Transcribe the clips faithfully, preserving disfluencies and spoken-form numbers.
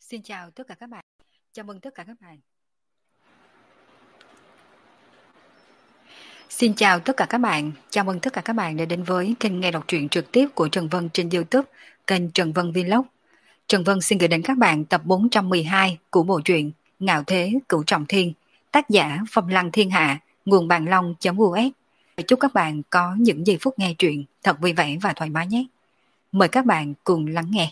Xin chào tất cả các bạn. Chào mừng tất cả các bạn. Xin chào tất cả các bạn. Chào mừng tất cả các bạn đã đến với kênh nghe đọc truyện trực tiếp của Trần Vân trên YouTube, kênh Trần Vân Vlog. Trần Vân xin gửi đến các bạn tập bốn trăm mười hai của bộ truyện Ngạo Thế Cửu Trọng Thiên, tác giả Phong Lăng Thiên Hạ, nguồn bàn long.us. Chúc các bạn có những giây phút nghe truyện thật vui vẻ và thoải mái nhé. Mời các bạn cùng lắng nghe.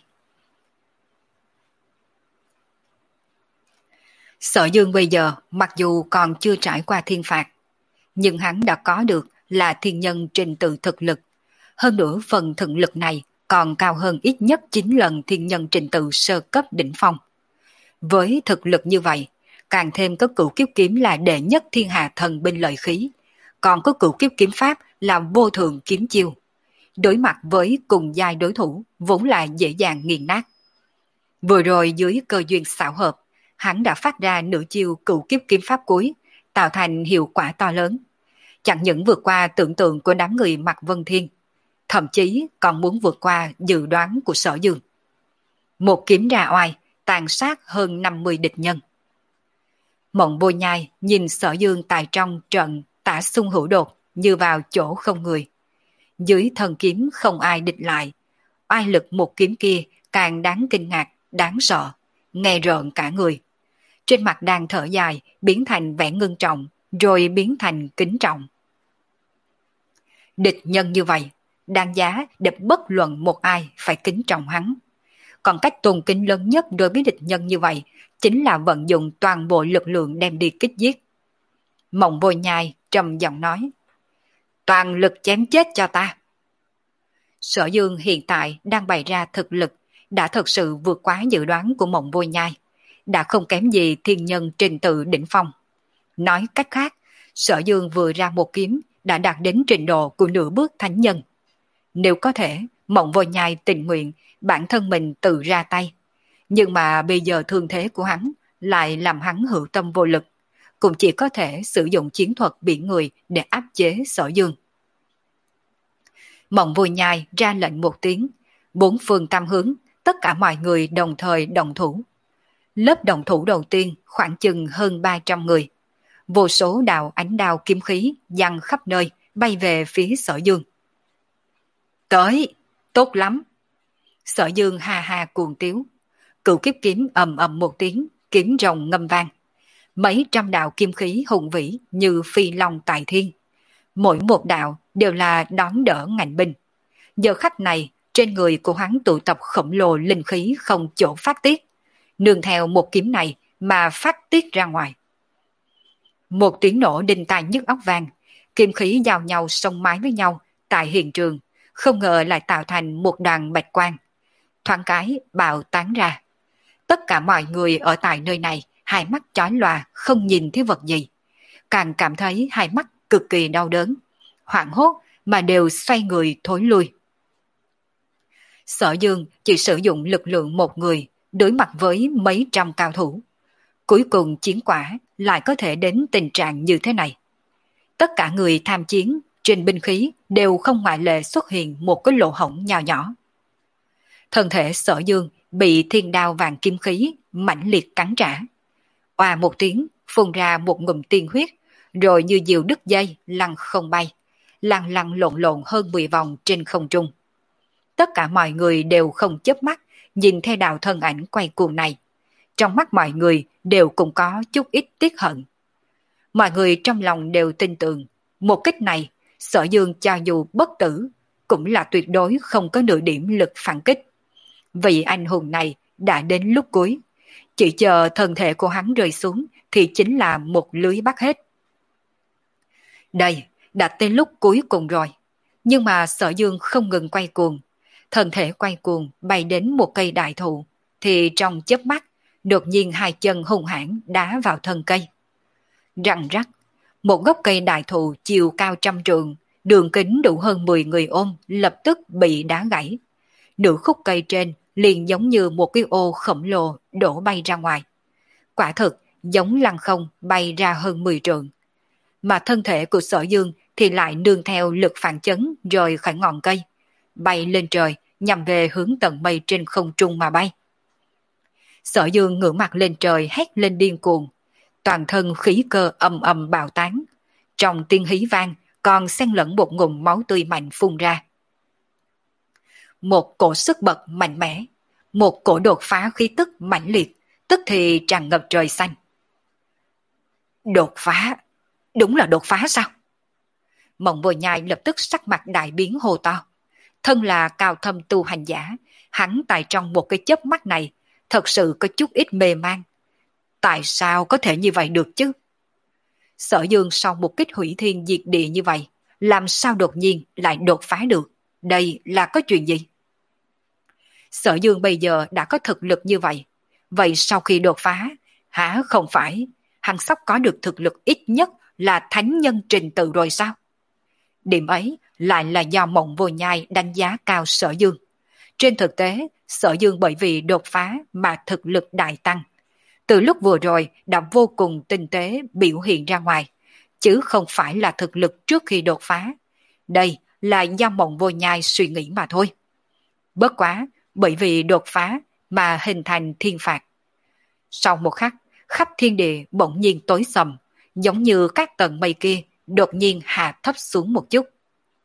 Sở Dương bây giờ mặc dù còn chưa trải qua thiên phạt, nhưng hắn đã có được là thiên nhân trình tự thực lực. Hơn nữa phần thực lực này còn cao hơn ít nhất chín lần thiên nhân trình tự sơ cấp đỉnh phong. Với thực lực như vậy, càng thêm có cửu kiếp kiếm là đệ nhất thiên hạ thần binh lợi khí, còn có cửu kiếp kiếm pháp là vô thượng kiếm chiêu. Đối mặt với cùng giai đối thủ vốn là dễ dàng nghiền nát. Vừa rồi dưới cơ duyên xảo hợp, hắn đã phát ra nửa chiêu cửu kiếp kiếm pháp cuối, tạo thành hiệu quả to lớn. Chẳng những vượt qua tưởng tượng của đám người Mạc Vân Thiên, thậm chí còn muốn vượt qua dự đoán của Sở Dương. Một kiếm ra oai, tàn sát hơn năm mươi địch nhân. Mộng Bôi Nhai nhìn Sở Dương tại trong trận tả xung hữu đột như vào chỗ không người. Dưới thần kiếm không ai địch lại, oai lực một kiếm kia càng đáng kinh ngạc, đáng sợ, nghe rợn cả người. Trên mặt đang thở dài biến thành vẻ ngưng trọng, rồi biến thành kính trọng. Địch nhân như vậy, đáng giá để bất luận một ai phải kính trọng hắn. Còn cách tôn kính lớn nhất đối với địch nhân như vậy chính là vận dụng toàn bộ lực lượng đem đi kích giết. Mộng Bôi Nhai trầm giọng nói: toàn lực chém chết cho ta. Sở Dương hiện tại đang bày ra thực lực đã thật sự vượt quá dự đoán của Mộng Bôi Nhai, đã không kém gì thiên nhân trình tự đỉnh phong. Nói cách khác, Sở Dương vừa ra một kiếm đã đạt đến trình độ của nửa bước thánh nhân. Nếu có thể, Mộng Bôi Nhai tình nguyện bản thân mình tự ra tay. Nhưng mà bây giờ thương thế của hắn lại làm hắn hữu tâm vô lực, cũng chỉ có thể sử dụng chiến thuật biển người để áp chế Sở Dương. Mộng Bôi Nhai ra lệnh một tiếng, bốn phương tam hướng, tất cả mọi người đồng thời động thủ. Lớp động thủ đầu tiên khoảng chừng hơn ba trăm người. Vô số đạo ánh đao kiếm khí giăng khắp nơi bay về phía Sở Dương. Tới, tốt lắm. Sở Dương ha ha cuồng tiếu. Cửu kiếp kiếm ầm ầm một tiếng, kiếm rồng ngâm vang. Mấy trăm đạo kim khí hùng vĩ như phi long tại thiên. Mỗi một đạo đều là đón đỡ ngạnh binh. Giờ khắc này, trên người của hắn tụ tập khổng lồ linh khí không chỗ phát tiết. Nương theo một kiếm này mà phát tiết ra ngoài. Một tiếng nổ đinh tai nhức óc vang, kim khí giao nhau xông mái với nhau tại hiện trường, không ngờ lại tạo thành một đoàn bạch quang. Thoáng cái bạo tán ra. Tất cả mọi người ở tại nơi này hai mắt chói lòa không nhìn thấy vật gì, càng cảm thấy hai mắt cực kỳ đau đớn, hoảng hốt mà đều xoay người thối lui. Sở Dương chỉ sử dụng lực lượng một người đối mặt với mấy trăm cao thủ. Cuối cùng chiến quả lại có thể đến tình trạng như thế này. Tất cả người tham chiến trên binh khí đều không ngoại lệ xuất hiện một cái lỗ hổng nhỏ nhỏ. Thân thể Sở Dương bị thiên đao vàng kim khí mãnh liệt cắn trả. Oà một tiếng phun ra một ngụm tiên huyết, rồi như diều đứt dây lăn không bay, lăn lăn lộn lộn hơn mười vòng trên không trung. Tất cả mọi người đều không chớp mắt nhìn theo đạo thân ảnh quay cuồng này. Trong mắt mọi người đều cũng có chút ít tiếc hận. Mọi người trong lòng đều tin tưởng, một kích này, Sở Dương cho dù bất tử, cũng là tuyệt đối không có nửa điểm lực phản kích. Vị anh hùng này đã đến lúc cuối, chỉ chờ thân thể của hắn rơi xuống thì chính là một lưới bắt hết. Đây, đã tới lúc cuối cùng rồi, nhưng mà Sở Dương không ngừng quay cuồng. Thân thể quay cuồng bay đến một cây đại thụ, thì trong chớp mắt, đột nhiên hai chân hung hãn đá vào thân cây. Răng rắc, một gốc cây đại thụ chiều cao trăm trượng, đường kính đủ hơn mười người ôm, lập tức bị đá gãy. Nửa khúc cây trên liền giống như một cái ô khổng lồ đổ bay ra ngoài. Quả thực giống lăng không bay ra hơn mười trượng. Mà thân thể của Sở Dương thì lại nương theo lực phản chấn rồi khỏi ngọn cây, bay lên trời nhằm về hướng tầng mây trên không trung mà bay. Sở Dương ngửa mặt lên trời hét lên điên cuồng, toàn thân khí cơ ầm ầm bạo tán, trong tiếng hí vang còn xen lẫn một ngụm máu tươi mạnh phun ra. Một cổ sức bật mạnh mẽ, một cổ đột phá khí tức mãnh liệt, tức thì tràn ngập trời xanh. Đột phá, đúng là đột phá sao? Mộng Vô Nhai lập tức sắc mặt đại biến hô to. Thân là cao thâm tu hành giả, hắn tại trong một cái chớp mắt này thật sự có chút ít mê man. Tại sao có thể như vậy được chứ? Sở Dương sau một kích hủy thiên diệt địa như vậy, làm sao đột nhiên lại đột phá được? Đây là có chuyện gì? Sở Dương bây giờ đã có thực lực như vậy, vậy sau khi đột phá, hả không phải hắn sắp có được thực lực ít nhất là thánh nhân trình tự rồi sao? Điểm ấy lại là do Mộng Vô Nhai đánh giá cao Sở Dương. Trên thực tế, Sở Dương bởi vì đột phá mà thực lực đại tăng. Từ lúc vừa rồi đã vô cùng tinh tế biểu hiện ra ngoài, chứ không phải là thực lực trước khi đột phá. Đây là do Mộng Vô Nhai suy nghĩ mà thôi. Bất quá, bởi vì đột phá mà hình thành thiên phạt. Sau một khắc, khắp thiên địa bỗng nhiên tối sầm, giống như các tầng mây kia đột nhiên hạ thấp xuống một chút.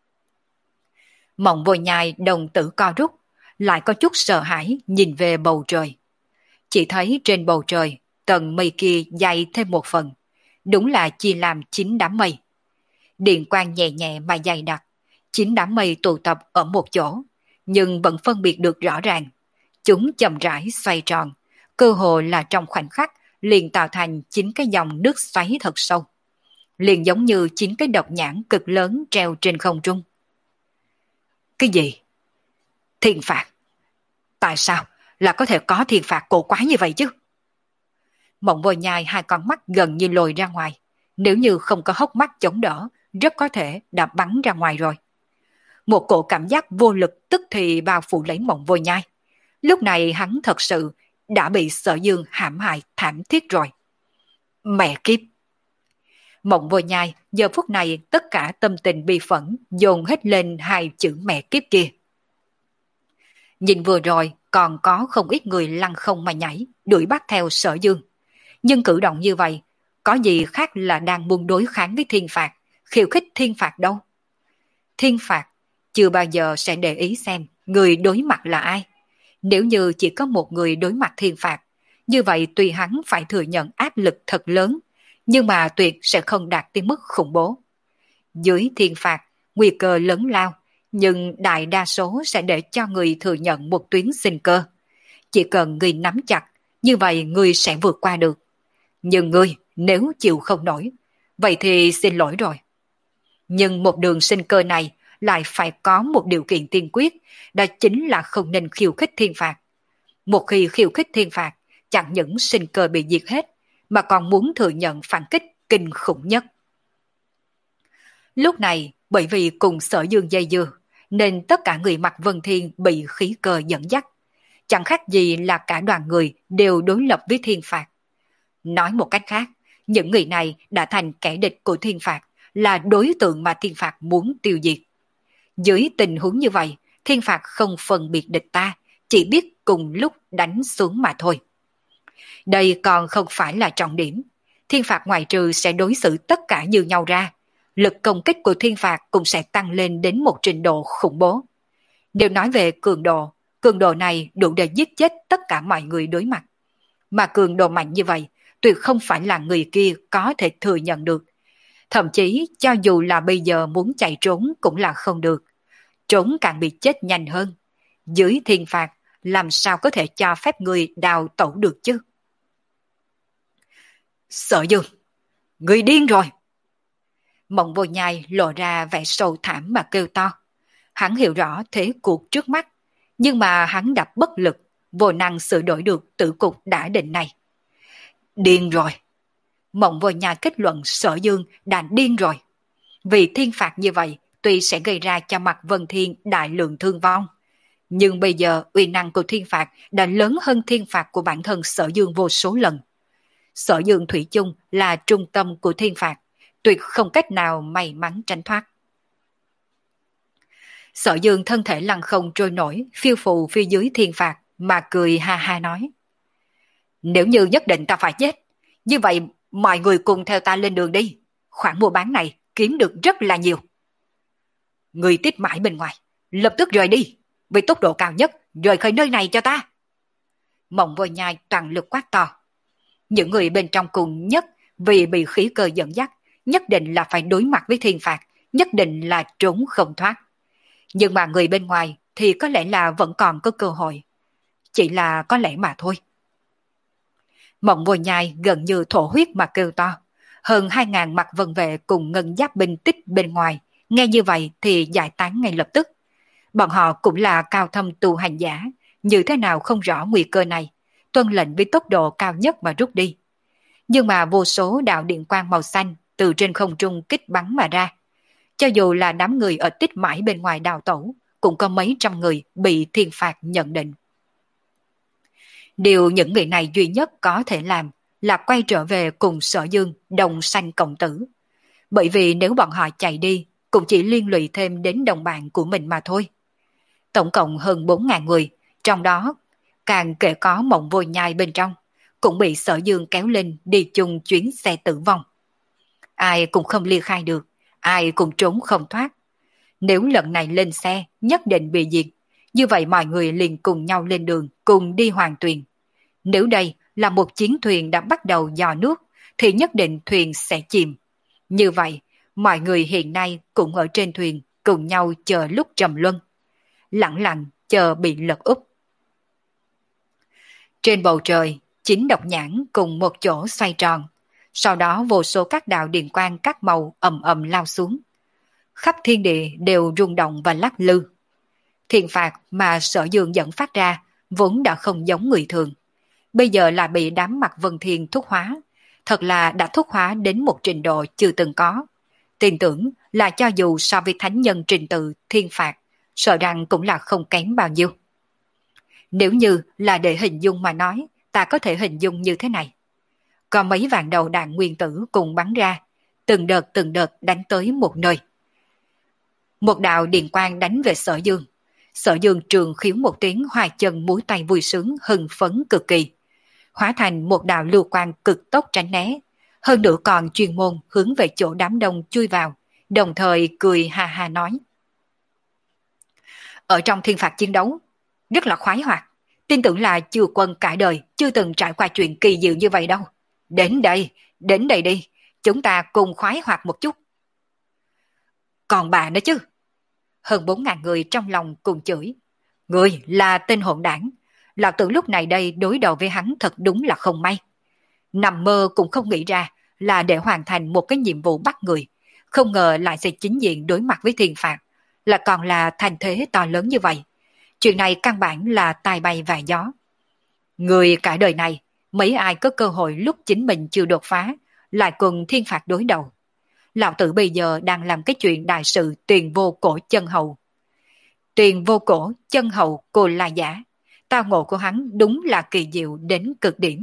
Mộng Vô Nhai đồng tử co rút, lại có chút sợ hãi nhìn về bầu trời. Chỉ thấy trên bầu trời, tầng mây kia dày thêm một phần, đúng là chia làm chín đám mây. Điện quang nhẹ nhẹ mà dày đặc, chín đám mây tụ tập ở một chỗ, nhưng vẫn phân biệt được rõ ràng. Chúng chậm rãi xoay tròn, cơ hồ là trong khoảnh khắc liền tạo thành chín cái dòng nước xoáy thật sâu. Liền giống như chín cái độc nhãn cực lớn treo trên không trung. Cái gì? Thiên phạt? Tại sao là có thể có thiên phạt cổ quái như vậy chứ? Mộng Vô Nhai hai con mắt gần như lồi ra ngoài, nếu như không có hốc mắt chống đỡ, rất có thể đã bắn ra ngoài rồi. Một cổ cảm giác vô lực tức thì bao phủ lấy Mộng Vô Nhai. Lúc này hắn thật sự đã bị Sở Dương hãm hại thảm thiết rồi. Mẹ kiếp! Mộng Vô Nhai giờ phút này tất cả tâm tình bi phẫn dồn hết lên hai chữ mẹ kiếp kia. Nhìn vừa rồi còn có không ít người lăn không mà nhảy, đuổi bắt theo Sở Dương. Nhưng cử động như vậy, có gì khác là đang muốn đối kháng với thiên phạt, khiêu khích thiên phạt đâu. Thiên phạt chưa bao giờ sẽ để ý xem người đối mặt là ai. Nếu như chỉ có một người đối mặt thiên phạt, như vậy tuy hắn phải thừa nhận áp lực thật lớn, nhưng mà tuyệt sẽ không đạt tới mức khủng bố. Dưới thiên phạt, nguy cơ lớn lao, nhưng đại đa số sẽ để cho người thừa nhận một tuyến sinh cơ. Chỉ cần người nắm chặt, như vậy người sẽ vượt qua được. Nhưng người nếu chịu không nổi, vậy thì xin lỗi rồi. Nhưng một đường sinh cơ này lại phải có một điều kiện tiên quyết, đó chính là không nên khiêu khích thiên phạt. Một khi khiêu khích thiên phạt, chẳng những sinh cơ bị diệt hết, mà còn muốn thừa nhận phản kích kinh khủng nhất. Lúc này, bởi vì cùng Sở Dương dây dưa, nên tất cả người mặc Vân Thiên bị khí cơ dẫn dắt. Chẳng khác gì là cả đoàn người đều đối lập với thiên phạt. Nói một cách khác, những người này đã thành kẻ địch của thiên phạt, là đối tượng mà thiên phạt muốn tiêu diệt. Dưới tình huống như vậy, thiên phạt không phân biệt địch ta, chỉ biết cùng lúc đánh xuống mà thôi. Đây còn không phải là trọng điểm. Thiên phạt ngoại trừ sẽ đối xử tất cả như nhau ra, lực công kích của thiên phạt cũng sẽ tăng lên đến một trình độ khủng bố. Nếu nói về cường độ, cường độ này đủ để giết chết tất cả mọi người đối mặt. Mà cường độ mạnh như vậy, tuyệt không phải là người kia có thể thừa nhận được. Thậm chí cho dù là bây giờ muốn chạy trốn cũng là không được. Trốn càng bị chết nhanh hơn. Dưới thiên phạt, làm sao có thể cho phép người đào tẩu được chứ? Sở Dương, người điên rồi! Mộng Vô Nhai lộ ra vẻ sầu thảm mà kêu to. Hắn hiểu rõ thế cuộc trước mắt, nhưng mà hắn đã bất lực, vô năng sửa đổi được tử cục đã định này. Điên rồi! Mộng Vô Nhai kết luận Sở Dương đã điên rồi. Vì thiên phạt như vậy, tuy sẽ gây ra cho mặt Vân Thiên đại lượng thương vong, nhưng bây giờ uy năng của thiên phạt đã lớn hơn thiên phạt của bản thân Sở Dương vô số lần. Sở Dương thủy chung là trung tâm của thiên phạt, tuyệt không cách nào may mắn tránh thoát. Sở Dương thân thể lăn không trôi nổi, phiêu phù phía dưới thiên phạt, mà cười ha ha nói. Nếu như nhất định ta phải chết, như vậy mọi người cùng theo ta lên đường đi. Khoản mua bán này kiếm được rất là nhiều. Người tít mãi bên ngoài, lập tức rời đi, với tốc độ cao nhất rời khỏi nơi này cho ta. Mộng Vô Nhai toàn lực quát to. Những người bên trong cùng nhất vì bị khí cơ dẫn dắt, nhất định là phải đối mặt với thiên phạt, nhất định là trốn không thoát. Nhưng mà người bên ngoài thì có lẽ là vẫn còn có cơ hội. Chỉ là có lẽ mà thôi. Mộng Vô Nhai gần như thổ huyết mà kêu to. Hơn hai ngàn mặt vân vệ cùng ngân giáp binh tích bên ngoài, nghe như vậy thì giải tán ngay lập tức. Bọn họ cũng là cao thâm tu hành giả, như thế nào không rõ nguy cơ này, tuân lệnh với tốc độ cao nhất mà rút đi. Nhưng mà vô số đạo điện quang màu xanh từ trên không trung kích bắn mà ra. Cho dù là đám người ở tích mãi bên ngoài đào tẩu, cũng có mấy trăm người bị thiên phạt nhận định. Điều những người này duy nhất có thể làm là quay trở về cùng Sở Dương đồng sanh cộng tử. Bởi vì nếu bọn họ chạy đi, cũng chỉ liên lụy thêm đến đồng bạn của mình mà thôi. Tổng cộng hơn bốn ngàn người, trong đó càng kể có Mộng Vô Nhai bên trong, cũng bị Sở Dương kéo lên đi chung chuyến xe tử vong. Ai cũng không ly khai được, ai cũng trốn không thoát. Nếu lần này lên xe nhất định bị diệt, như vậy mọi người liền cùng nhau lên đường, cùng đi Hoàng Tuyền. Nếu đây là một chiến thuyền đã bắt đầu dò nước, thì nhất định thuyền sẽ chìm. Như vậy, mọi người hiện nay cũng ở trên thuyền, cùng nhau chờ lúc trầm luân. Lặng lặng chờ bị lật úp. Trên bầu trời, chín độc nhãn cùng một chỗ xoay tròn. Sau đó vô số các đạo điện quang các màu ầm ầm lao xuống. Khắp thiên địa đều rung động và lắc lư. Thiên phạt mà Sở Dương dẫn phát ra vốn đã không giống người thường. Bây giờ là bị đám mặt vân thiên thúc hóa. Thật là đã thúc hóa đến một trình độ chưa từng có. Tin tưởng là cho dù so với thánh nhân trình tự thiên phạt, sợ rằng cũng là không kém bao nhiêu. Nếu như là để hình dung mà nói, ta có thể hình dung như thế này. Có mấy vạn đầu đạn nguyên tử cùng bắn ra, từng đợt từng đợt đánh tới một nơi. Một đạo điện quang đánh về Sở Dương. Sở Dương trường khiếu một tiếng, hoài chân múi tay vui sướng hưng phấn cực kỳ. Hóa thành một đạo lưu quang cực tốc tránh né. Hơn nữa còn chuyên môn hướng về chỗ đám đông chui vào, đồng thời cười ha ha nói. Ở trong thiên phạt chiến đấu, rất là khoái hoạt. Tin tưởng là chư quân cả đời chưa từng trải qua chuyện kỳ diệu như vậy đâu. Đến đây, đến đây đi, chúng ta cùng khoái hoạt một chút. Còn bà nữa chứ. Hơn bốn ngàn người trong lòng cùng chửi. Người là tên hỗn đảng. Lão tử lúc này đây đối đầu với hắn thật đúng là không may. Nằm mơ cũng không nghĩ ra là để hoàn thành một cái nhiệm vụ bắt người. Không ngờ lại sẽ chính diện đối mặt với thiên phạt. Là còn là thành thế to lớn như vậy. Chuyện này căn bản là tài bay vạ gió. Người cả đời này, mấy ai có cơ hội lúc chính mình chưa đột phá, lại cùng thiên phạt đối đầu. Lão tử bây giờ đang làm cái chuyện đại sự tiền vô cổ chân hậu. Tiền vô cổ chân hậu cô là giả. Tao ngộ của hắn đúng là kỳ diệu đến cực điểm.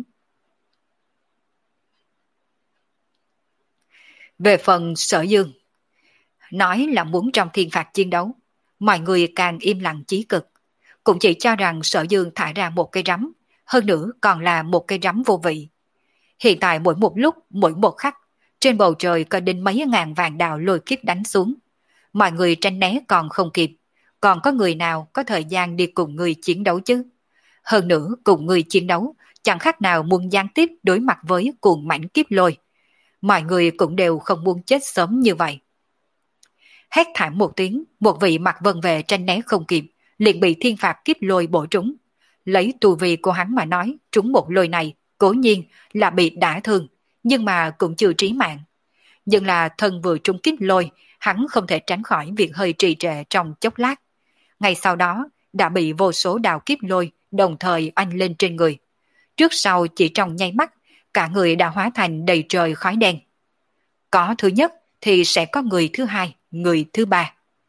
Về phần Sở Dương, nói là muốn trong thiên phạt chiến đấu, mọi người càng im lặng chí cực. Cũng chỉ cho rằng Sở Dương thả ra một cây rắm, hơn nữa còn là một cây rắm vô vị. Hiện tại mỗi một lúc, mỗi một khắc, trên bầu trời có đến mấy ngàn vạn đạo lôi kiếp đánh xuống. Mọi người tránh né còn không kịp, còn có người nào có thời gian đi cùng người chiến đấu chứ? Hơn nữa cùng người chiến đấu, chẳng khác nào muốn gián tiếp đối mặt với cuồng mãnh kiếp lôi. Mọi người cũng đều không muốn chết sớm như vậy. Hét thảm một tiếng, một vị mặt vân về tranh né không kịp, liền bị thiên phạt kiếp lôi bổ trúng. Lấy tu vi của hắn mà nói, trúng một lôi này, cố nhiên là bị đả thương, nhưng mà cũng chưa trí mạng. Nhưng là thân vừa trúng kiếp lôi, hắn không thể tránh khỏi việc hơi trì trệ trong chốc lát. Ngay sau đó, đã bị vô số đạo kiếp lôi đồng thời oanh lên trên người. Trước sau chỉ trong nháy mắt, cả người đã hóa thành đầy trời khói đen. Có thứ nhất thì sẽ có người thứ hai, người thứ ba.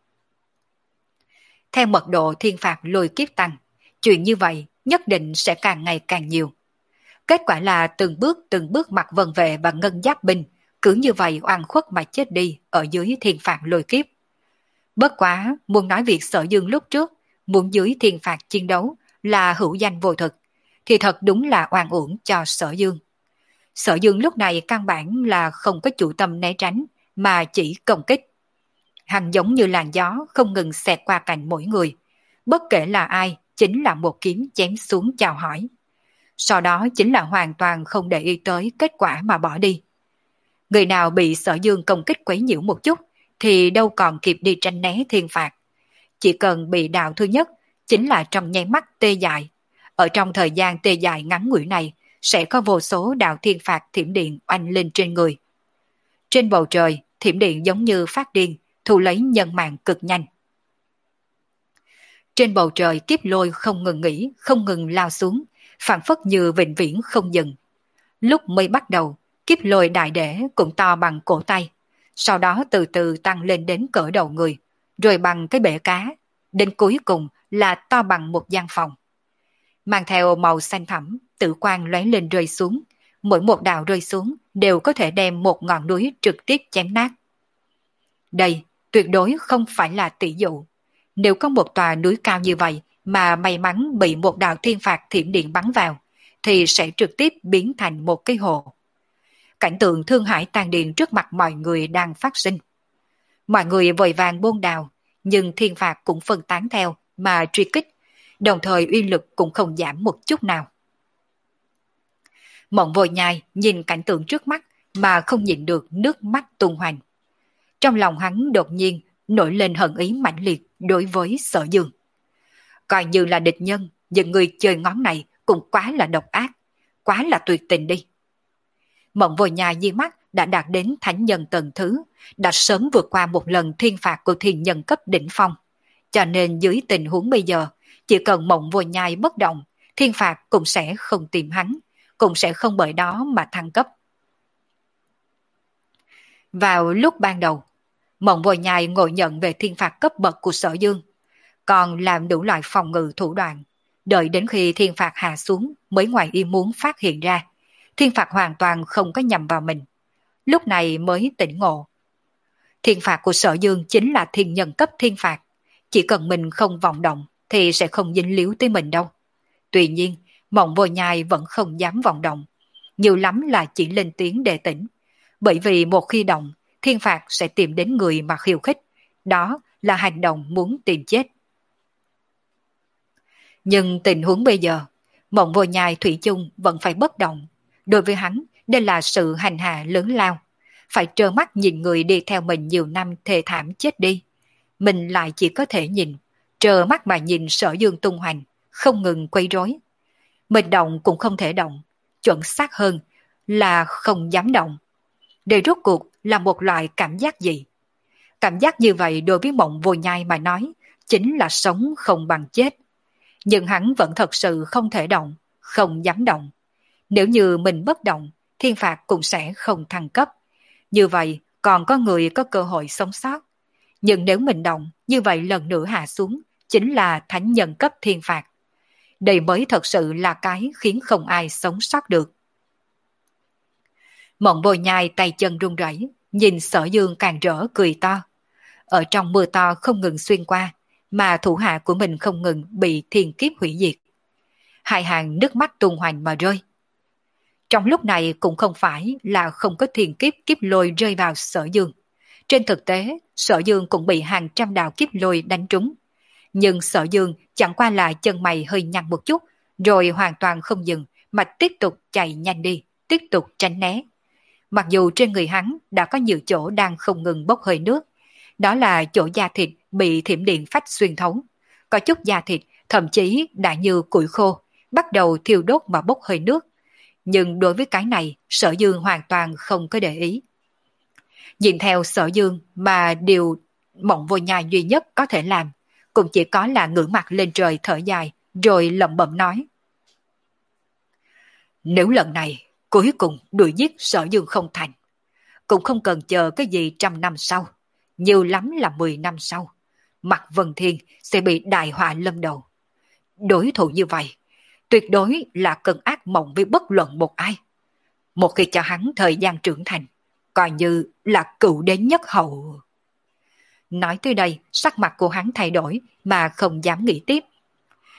Theo mật độ thiên phạt lôi kiếp tăng, chuyện như vậy nhất định sẽ càng ngày càng nhiều. Kết quả là từng bước từng bước mặt vân vệ và ngân giáp binh cứ như vậy oan khuất mà chết đi ở dưới thiên phạt lôi kiếp. Bất quá muốn nói việc Sở Dương lúc trước muốn dưới thiên phạt chiến đấu là hữu danh vô thực, thì thật đúng là oan uổng cho Sở Dương. Sở Dương lúc này căn bản là không có chủ tâm né tránh, mà chỉ công kích. Hắn giống như làn gió không ngừng xẹt qua cạnh mỗi người. Bất kể là ai, chính là một kiếm chém xuống chào hỏi. Sau đó chính là hoàn toàn không để ý tới kết quả mà bỏ đi. Người nào bị Sở Dương công kích quấy nhiễu một chút, thì đâu còn kịp đi tranh né thiên phạt. Chỉ cần bị đạo thứ nhất, chính là trong nháy mắt tê dại. Ở trong thời gian tê dại ngắn ngủi này, sẽ có vô số đạo thiên phạt thiểm điện oanh lên trên người. Trên bầu trời, thiểm điện giống như phát điên, thu lấy nhân mạng cực nhanh. Trên bầu trời kiếp lôi không ngừng nghỉ, không ngừng lao xuống, phản phất như vĩnh viễn không dừng. Lúc mới bắt đầu, kiếp lôi đại đế cũng to bằng cổ tay, sau đó từ từ tăng lên đến cỡ đầu người, rồi bằng cái bể cá, đến cuối cùng là to bằng một gian phòng. Mang theo màu xanh thẳm, tử quang lóe lên rơi xuống, mỗi một đạo rơi xuống đều có thể đem một ngọn núi trực tiếp chém nát. Đây tuyệt đối không phải là tỷ dụ. Nếu có một tòa núi cao như vậy mà may mắn bị một đạo thiên phạt thiểm điện bắn vào, thì sẽ trực tiếp biến thành một cái hồ. Cảnh tượng thương hải tàn điện trước mặt mọi người đang phát sinh. Mọi người vội vàng buông đào, nhưng thiên phạt cũng phân tán theo mà truy kích, đồng thời uy lực cũng không giảm một chút nào. Mộng Vô Nhai nhìn cảnh tượng trước mắt mà không nhịn được nước mắt tuôn hoành. Trong lòng hắn đột nhiên nổi lên hận ý mãnh liệt đối với Sở Dương. Coi như là địch nhân, những người chơi ngón này cũng quá là độc ác, quá là tuyệt tình đi. Mộng Vô Nhai di mắt đã đạt đến thánh nhân tầng thứ, đã sớm vượt qua một lần thiên phạt của thiên nhân cấp đỉnh phong. Cho nên dưới tình huống bây giờ, chỉ cần Mộng Vô Nhai bất động, thiên phạt cũng sẽ không tìm hắn, cũng sẽ không bởi đó mà thăng cấp. Vào lúc ban đầu, Mộng Vô Nhai ngộ nhận về thiên phạt cấp bậc của Sở Dương, còn làm đủ loại phòng ngự thủ đoạn, đợi đến khi thiên phạt hạ xuống mới ngoài ý muốn phát hiện ra, thiên phạt hoàn toàn không có nhằm vào mình. Lúc này mới tỉnh ngộ. Thiên phạt của Sở Dương chính là thiên nhân cấp thiên phạt, chỉ cần mình không vọng động thì sẽ không dính líu tới mình đâu. Tuy nhiên, Mộng Vô Nhai vẫn không dám vọng động, nhiều lắm là chỉ lên tiếng đề tỉnh, bởi vì một khi động, thiên phạt sẽ tìm đến người mà khiêu khích, đó là hành động muốn tìm chết. Nhưng tình huống bây giờ, Mộng Vô Nhai thủy chung vẫn phải bất động. Đối với hắn, đây là sự hành hạ lớn lao. Phải trơ mắt nhìn người đi theo mình nhiều năm thê thảm chết đi. Mình lại chỉ có thể nhìn, trơ mắt mà nhìn Sở Dương tung hoành, không ngừng quấy rối. Mình động cũng không thể động, chuẩn xác hơn là không dám động. Đây rốt cuộc là một loại cảm giác gì? Cảm giác như vậy đối với Mộng Vô Nhai mà nói, chính là sống không bằng chết. Nhưng hắn vẫn thật sự không thể động, không dám động. Nếu như mình bất động, thiên phạt cũng sẽ không thăng cấp. Như vậy còn có người có cơ hội sống sót. Nhưng nếu mình động, như vậy lần nữa hạ xuống, chính là thánh nhân cấp thiên phạt. Đây mới thật sự là cái khiến không ai sống sót được. Mộng Vô Nhai tay chân run rẩy, nhìn Sở Dương càng rỡ cười to. Ở trong mưa to không ngừng xuyên qua, mà thủ hạ của mình không ngừng bị thiên kiếp hủy diệt. Hai hàng nước mắt tuôn hoành mà rơi. Trong lúc này cũng không phải là không có thiên kiếp kiếp lôi rơi vào Sở Dương. Trên thực tế, Sở Dương cũng bị hàng trăm đạo kiếp lôi đánh trúng. Nhưng Sở Dương chẳng qua là chân mày hơi nhăn một chút, rồi hoàn toàn không dừng, mà tiếp tục chạy nhanh đi, tiếp tục tránh né. Mặc dù trên người hắn đã có nhiều chỗ đang không ngừng bốc hơi nước, đó là chỗ da thịt bị thiểm điện phách xuyên thấu. Có chút da thịt thậm chí đã như củi khô, bắt đầu thiêu đốt mà bốc hơi nước. Nhưng đối với cái này, Sở Dương hoàn toàn không có để ý. Nhìn theo Sở Dương mà điều Mộng Vô Nhai duy nhất có thể làm, cũng chỉ có là ngửa mặt lên trời thở dài, rồi lẩm bẩm nói. Nếu lần này cuối cùng đuổi giết Sở Dương không thành, cũng không cần chờ cái gì trăm năm sau, nhiều lắm là mười năm sau, Mạc Vân Thiên sẽ bị đại họa lâm đầu. Đối thủ như vậy, tuyệt đối là cơn ác mộng với bất luận một ai. Một khi cho hắn thời gian trưởng thành, coi như là cựu đến nhất hậu. Nói tới đây, sắc mặt của hắn thay đổi mà không dám nghĩ tiếp.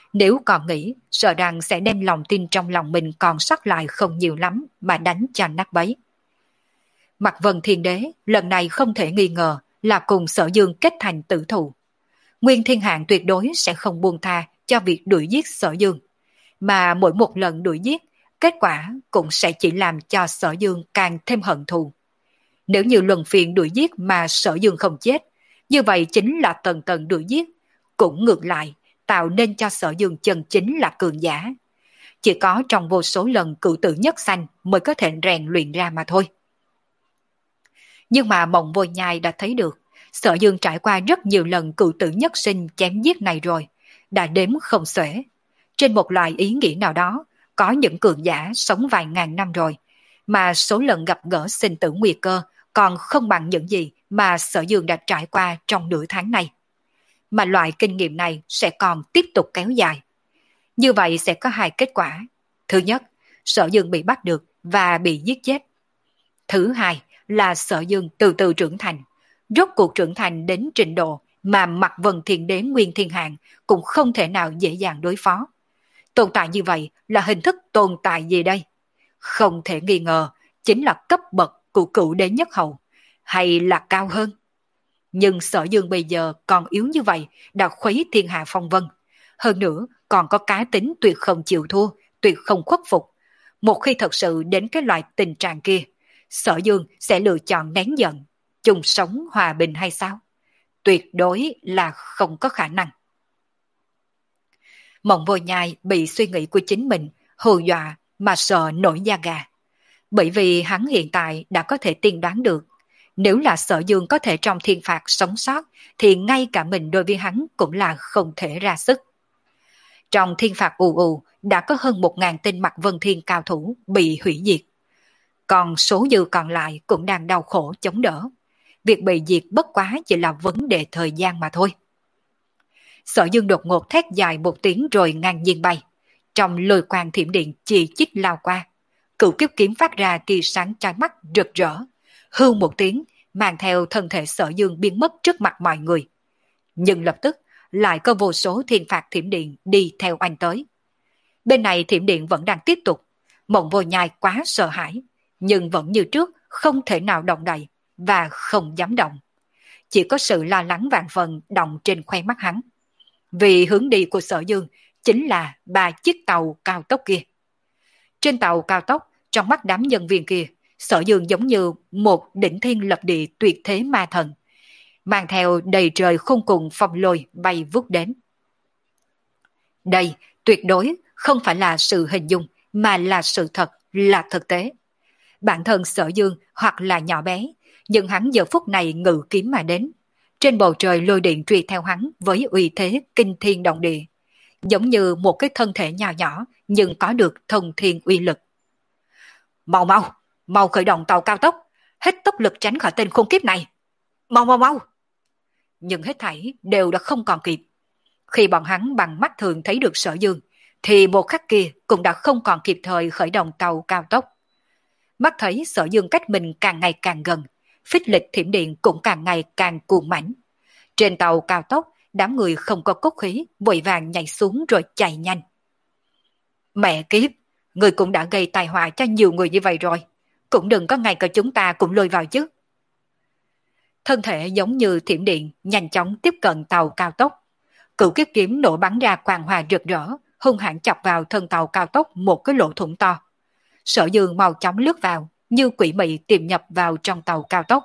Nếu còn nghĩ, sợ rằng sẽ đem lòng tin trong lòng mình còn sót lại không nhiều lắm mà đánh cho nát bấy. Mạc Vân Thiên Đế lần này không thể nghi ngờ là cùng Sở Dương kết thành tử thù. Nguyên Thiên Hạng tuyệt đối sẽ không buông tha cho việc đuổi giết Sở Dương, mà mỗi một lần đuổi giết, kết quả cũng sẽ chỉ làm cho Sở Dương càng thêm hận thù. Nếu như luân phiên đuổi giết mà Sở Dương không chết, như vậy chính là tầng tầng đuổi giết, cũng ngược lại, tạo nên cho Sở Dương chân chính là cường giả. Chỉ có trong vô số lần cửu tử nhất sanh mới có thể rèn luyện ra mà thôi. Nhưng mà Mộng Vô Nhai đã thấy được, Sở Dương trải qua rất nhiều lần cửu tử nhất sinh chém giết này rồi, đã đếm không xuể. Trên một loại ý nghĩa nào đó, có những cường giả sống vài ngàn năm rồi, mà số lần gặp gỡ sinh tử nguy cơ còn không bằng những gì mà Sở Dương đã trải qua trong nửa tháng này. Mà loại kinh nghiệm này sẽ còn tiếp tục kéo dài. Như vậy sẽ có hai kết quả. Thứ nhất, Sở Dương bị bắt được và bị giết chết. Thứ hai là Sở Dương từ từ trưởng thành, rốt cuộc trưởng thành đến trình độ mà Mạc Vân Thiên Đế Nguyên Thiên Hạng cũng không thể nào dễ dàng đối phó. Tồn tại như vậy là hình thức tồn tại gì đây? Không thể nghi ngờ, chính là cấp bậc của cửu đế nhất hầu, hay là cao hơn? Nhưng Sở Dương bây giờ còn yếu như vậy đã khuấy thiên hạ phong vân. Hơn nữa còn có cá tính tuyệt không chịu thua, tuyệt không khuất phục. Một khi thật sự đến cái loại tình trạng kia, Sở Dương sẽ lựa chọn nén giận, chung sống hòa bình hay sao? Tuyệt đối là không có khả năng. Mộng Vô Nhai bị suy nghĩ của chính mình hù dọa mà sợ nổi da gà. Bởi vì hắn hiện tại đã có thể tiên đoán được, nếu là Sở Dương có thể trong thiên phạt sống sót thì ngay cả mình đối với hắn cũng là không thể ra sức. Trong thiên phạt ù ù đã có hơn một ngàn tên Mạc Vân Thiên cao thủ bị hủy diệt. Còn số dư còn lại cũng đang đau khổ chống đỡ. Việc bị diệt bất quá chỉ là vấn đề thời gian mà thôi. Sở Dương đột ngột thét dài một tiếng rồi ngang nhiên bay. Trong lôi quang thiểm điện chi chít lao qua. Cửu kiếp kiếm phát ra tia sáng chói mắt rực rỡ. Hưu một tiếng, mang theo thân thể Sở Dương biến mất trước mặt mọi người. Nhưng lập tức, lại có vô số thiên phạt thiểm điện đi theo anh tới. Bên này thiểm điện vẫn đang tiếp tục. Mộng Vô Nhai quá sợ hãi, nhưng vẫn như trước không thể nào động đậy và không dám động. Chỉ có sự lo lắng vạn phần động trên khoe mắt hắn. Vì hướng đi của Sở Dương chính là ba chiếc tàu cao tốc kia. Trên tàu cao tốc, trong mắt đám nhân viên kia, Sở Dương giống như một đỉnh thiên lập địa tuyệt thế ma thần, mang theo đầy trời khung cùng phong lôi bay vút đến. Đây tuyệt đối không phải là sự hình dung, mà là sự thật, là thực tế. Bản thân Sở Dương hoặc là nhỏ bé, nhưng hắn giờ phút này ngự kiếm mà đến. Trên bầu trời lôi điện truy theo hắn với uy thế kinh thiên động địa, giống như một cái thân thể nhỏ nhỏ nhưng có được thông thiên uy lực. Mau mau, mau khởi động tàu cao tốc, hết tốc lực tránh khỏi tên khốn kiếp này. Mau mau mau. Nhưng hết thảy đều đã không còn kịp. Khi bọn hắn bằng mắt thường thấy được Sở Dương, thì một khắc kia cũng đã không còn kịp thời khởi động tàu cao tốc. Mắt thấy Sở Dương cách mình càng ngày càng gần, phích lịch thiểm điện cũng càng ngày càng cuồng mãnh. Trên tàu cao tốc, đám người không có cốt khí, vội vàng nhảy xuống rồi chạy nhanh. Mẹ kiếp, người cũng đã gây tai họa cho nhiều người như vậy rồi, cũng đừng có ngay cả chúng ta cũng lôi vào chứ. Thân thể giống như thiểm điện nhanh chóng tiếp cận tàu cao tốc. Cửu kiếp kiếm nổ bắn ra quang hòa rực rỡ, hung hãn chọc vào thân tàu cao tốc một cái lỗ thủng to. Sở Dương mau chóng lướt vào, như quỷ mị tiềm nhập vào trong tàu cao tốc.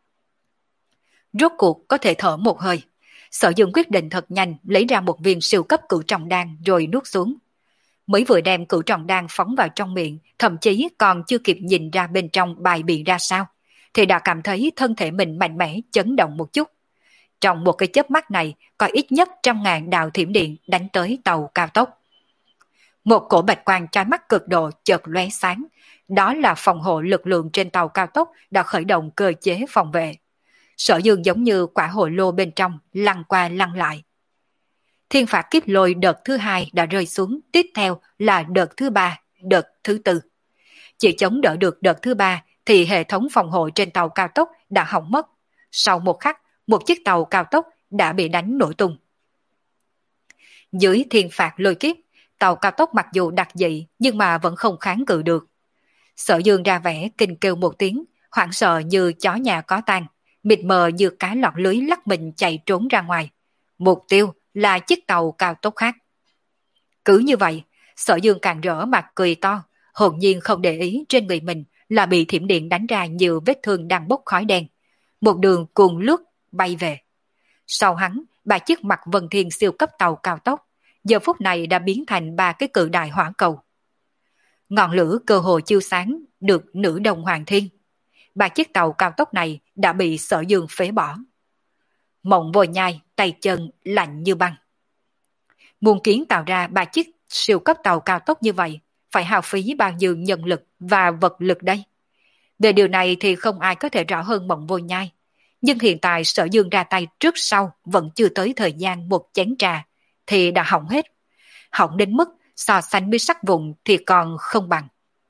Rốt cuộc có thể thở một hơi, Sở Dương quyết định thật nhanh lấy ra một viên siêu cấp cửu trọng đan rồi nuốt xuống. Mới vừa đem cửu trọng đan phóng vào trong miệng, thậm chí còn chưa kịp nhìn ra bên trong bài biện ra sao, thì đã cảm thấy thân thể mình mạnh mẽ chấn động một chút. Trong một cái chớp mắt này, có ít nhất trăm ngàn đạo thiểm điện đánh tới tàu cao tốc. Một cổ bạch quang chói mắt cực độ chợt lóe sáng, đó là phòng hộ lực lượng trên tàu cao tốc đã khởi động cơ chế phòng vệ. Sở Dương giống như quả hồ lô bên trong lăn qua lăn lại. Thiên phạt kiếp lôi đợt thứ hai đã rơi xuống, tiếp theo là đợt thứ ba, đợt thứ tư. Chỉ chống đỡ được đợt thứ ba thì hệ thống phòng hộ trên tàu cao tốc đã hỏng mất. Sau một khắc, một chiếc tàu cao tốc đã bị đánh nổ tung. Dưới thiên phạt lôi kiếp, tàu cao tốc mặc dù đặc dị nhưng mà vẫn không kháng cự được. Sở Dương ra vẻ kinh kêu một tiếng, hoảng sợ như chó nhà có tang, mịt mờ như cá lọt lưới lắc mình chạy trốn ra ngoài. Mục tiêu là chiếc tàu cao tốc khác. Cứ như vậy, Sở Dương càng rỡ mặt cười to, hồn nhiên không để ý trên người mình là bị thiểm điện đánh ra nhiều vết thương đang bốc khói đen. Một đường cuồng lướt bay về. Sau hắn, ba chiếc mặt vân thiên siêu cấp tàu cao tốc, giờ phút này đã biến thành ba cái cự đại hỏa cầu. Ngọn lửa cơ hồ chiếu sáng được nữ đồng hoàng thiên. Ba chiếc tàu cao tốc này đã bị Sở Dương phế bỏ. Mộng Vô Nhai tay chân lạnh như băng. Muốn kiến tạo ra ba chiếc siêu cấp tàu cao tốc như vậy, phải hao phí bao nhiêu nhân lực và vật lực đây? Về điều này thì không ai có thể rõ hơn Mộng Vô Nhai. Nhưng hiện tại Sở Dương ra tay trước sau vẫn chưa tới thời gian một chén trà, thì đã hỏng hết. Hỏng đến mức so sánh với sắc vụn thì còn không bằng.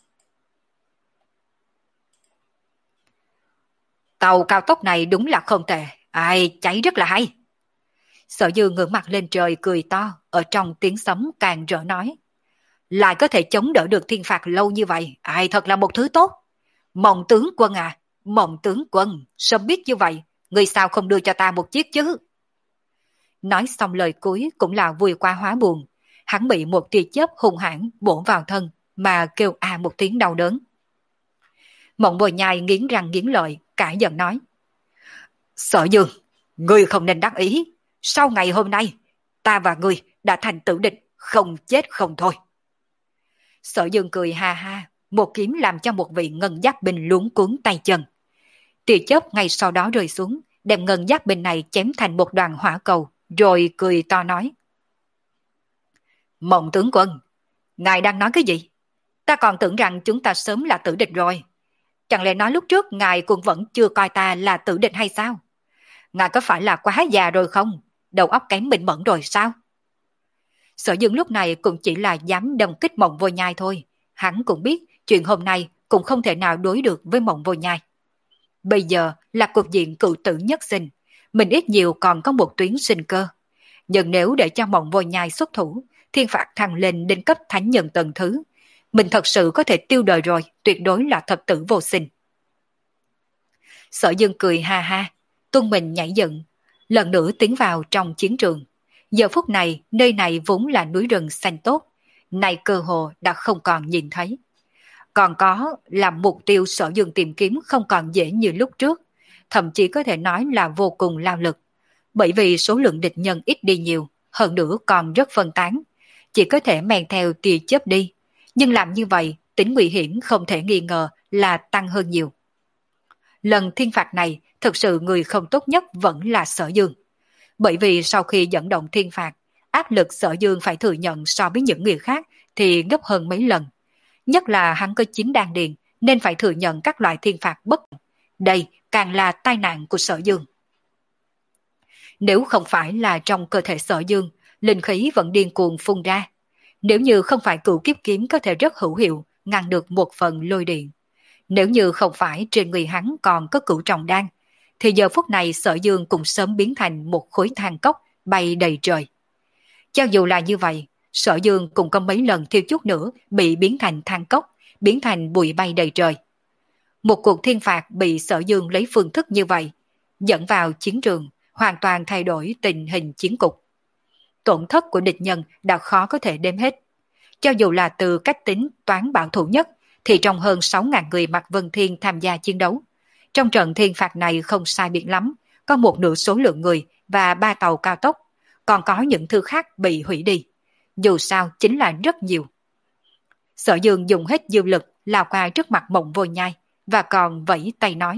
Tàu cao tốc này đúng là không tệ, ai cháy rất là hay. Sở Dương ngửa mặt lên trời cười to, ở trong tiếng sấm càng rỡ nói. Lại có thể chống đỡ được thiên phạt lâu như vậy, ai thật là một thứ tốt. Mộng tướng quân à, Mộng tướng quân, sớm biết như vậy, người sao không đưa cho ta một chiếc chứ? Nói xong lời cuối cũng là vui qua hóa buồn. Hắn bị một tia chớp hung hãn bổ vào thân mà kêu a một tiếng đau đớn. Mộng Bồi Nhai nghiến răng nghiến lợi, cãi giận nói. Sở Dương, ngươi không nên đắc ý. Sau ngày hôm nay, ta và ngươi đã thành tử địch, không chết không thôi. Sở Dương cười ha ha, một kiếm làm cho một vị ngân giáp binh luống cuốn tay chân. Tia chớp ngay sau đó rơi xuống, đem ngân giáp binh này chém thành một đoàn hỏa cầu, rồi cười to nói. Mộng tướng quân, ngài đang nói cái gì? Ta còn tưởng rằng chúng ta sớm là tử địch rồi. Chẳng lẽ nói lúc trước ngài cũng vẫn chưa coi ta là tử địch hay sao? Ngài có phải là quá già rồi không? Đầu óc kém minh mẫn rồi sao? Sở Dương lúc này cũng chỉ là dám đồng kích Mộng Vô Nhai thôi. Hắn cũng biết chuyện hôm nay cũng không thể nào đối được với Mộng Vô Nhai. Bây giờ là cục diện cựu tử nhất sinh, mình ít nhiều còn có một tuyến sinh cơ. Nhưng nếu để cho Mộng Vô Nhai xuất thủ, thiên phạt thăng lên đến cấp thánh nhân tầng thứ, mình thật sự có thể tiêu đời rồi, tuyệt đối là thập tử vô sinh. Sở Dương cười ha ha, tung mình nhảy dựng, lần nữa tiến vào trong chiến trường. Giờ phút này, nơi này vốn là núi rừng xanh tốt, nay cơ hồ đã không còn nhìn thấy. Còn có là mục tiêu Sở Dương tìm kiếm không còn dễ như lúc trước, thậm chí có thể nói là vô cùng lao lực. Bởi vì số lượng địch nhân ít đi nhiều, hơn nữa còn rất phân tán, chỉ có thể men theo tia chớp đi. Nhưng làm như vậy, tính nguy hiểm không thể nghi ngờ là tăng hơn nhiều. Lần thiên phạt này, thực sự người không tốt nhất vẫn là Sở Dương. Bởi vì sau khi dẫn động thiên phạt, áp lực Sở Dương phải thừa nhận so với những người khác thì gấp hơn mấy lần. Nhất là hắn có chín đan điền nên phải thừa nhận các loại thiên phạt bất. Đây càng là tai nạn của Sở Dương. Nếu không phải là trong cơ thể Sở Dương, linh khí vẫn điên cuồng phun ra. Nếu như không phải cửu kiếp kiếm có thể rất hữu hiệu, ngăn được một phần lôi điện. Nếu như không phải trên người hắn còn có cửu trọng đan, thì giờ phút này Sở Dương cũng sớm biến thành một khối than cốc bay đầy trời. Cho dù là như vậy, Sở Dương cũng có mấy lần thiếu chút nữa bị biến thành than cốc, biến thành bụi bay đầy trời. Một cuộc thiên phạt bị Sở Dương lấy phương thức như vậy, dẫn vào chiến trường, hoàn toàn thay đổi tình hình chiến cục. Tổn thất của địch nhân đã khó có thể đếm hết. Cho dù là từ cách tính toán bảo thủ nhất, thì trong hơn sáu nghìn người mặc Vân Thiên tham gia chiến đấu. Trong trận thiên phạt này không sai biệt lắm, có một nửa số lượng người và ba tàu cao tốc, còn có những thứ khác bị hủy đi. Dù sao chính là rất nhiều. Sở Dương dùng hết dư lực lao qua trước mặt Mộng Vô Nhai và còn vẫy tay nói.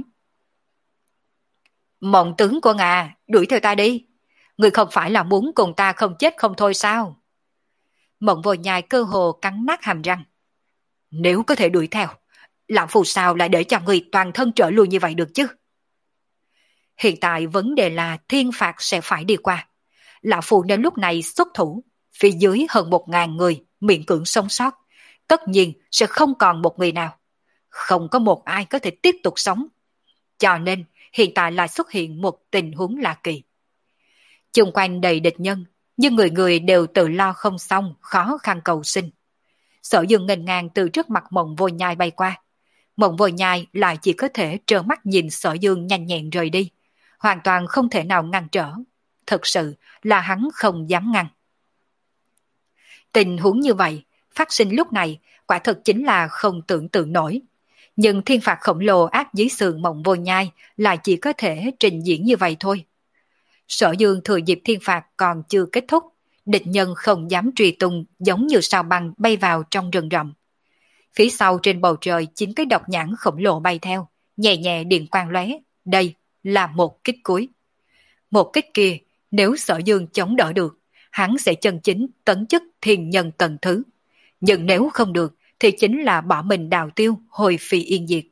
Mộng tướng quân à, đuổi theo ta đi. Người không phải là muốn cùng ta không chết không thôi sao? Mộng Vô Nhai cơ hồ cắn nát hàm răng. Nếu có thể đuổi theo, Lão Phù sao lại để cho người toàn thân trở lui như vậy được chứ? Hiện tại vấn đề là thiên phạt sẽ phải đi qua. Lão Phù nên lúc này xuất thủ, phía dưới hơn một ngàn người miễn cưỡng sống sót. Tất nhiên sẽ không còn một người nào. Không có một ai có thể tiếp tục sống. Cho nên hiện tại lại xuất hiện một tình huống lạ kỳ. Chung quanh đầy địch nhân, nhưng người người đều tự lo không xong, khó khăn cầu sinh. Sở Dương nghênh ngang từ trước mặt Mộng Vô Nhai bay qua. Mộng Vô Nhai lại chỉ có thể trơ mắt nhìn Sở Dương nhanh nhẹn rời đi, hoàn toàn không thể nào ngăn trở. Thực sự là hắn không dám ngăn. Tình huống như vậy, phát sinh lúc này, quả thực chính là không tưởng tượng nổi. Nhưng thiên phạt khổng lồ áp dưới sườn Mộng Vô Nhai lại chỉ có thể trình diễn như vậy thôi. Sở Dương thừa dịp thiên phạt còn chưa kết thúc, địch nhân không dám truy tung giống như sao băng bay vào trong rừng rậm. Phía sau trên bầu trời chín cái độc nhãn khổng lồ bay theo, nhẹ nhẹ điện quang lóe. Đây là một kích cuối. Một kích kia, nếu Sở Dương chống đỡ được, hắn sẽ chân chính tấn chức thiên nhân tầng thứ. Nhưng nếu không được, thì chính là bỏ mình đào tiêu, hồi phi yên diệt.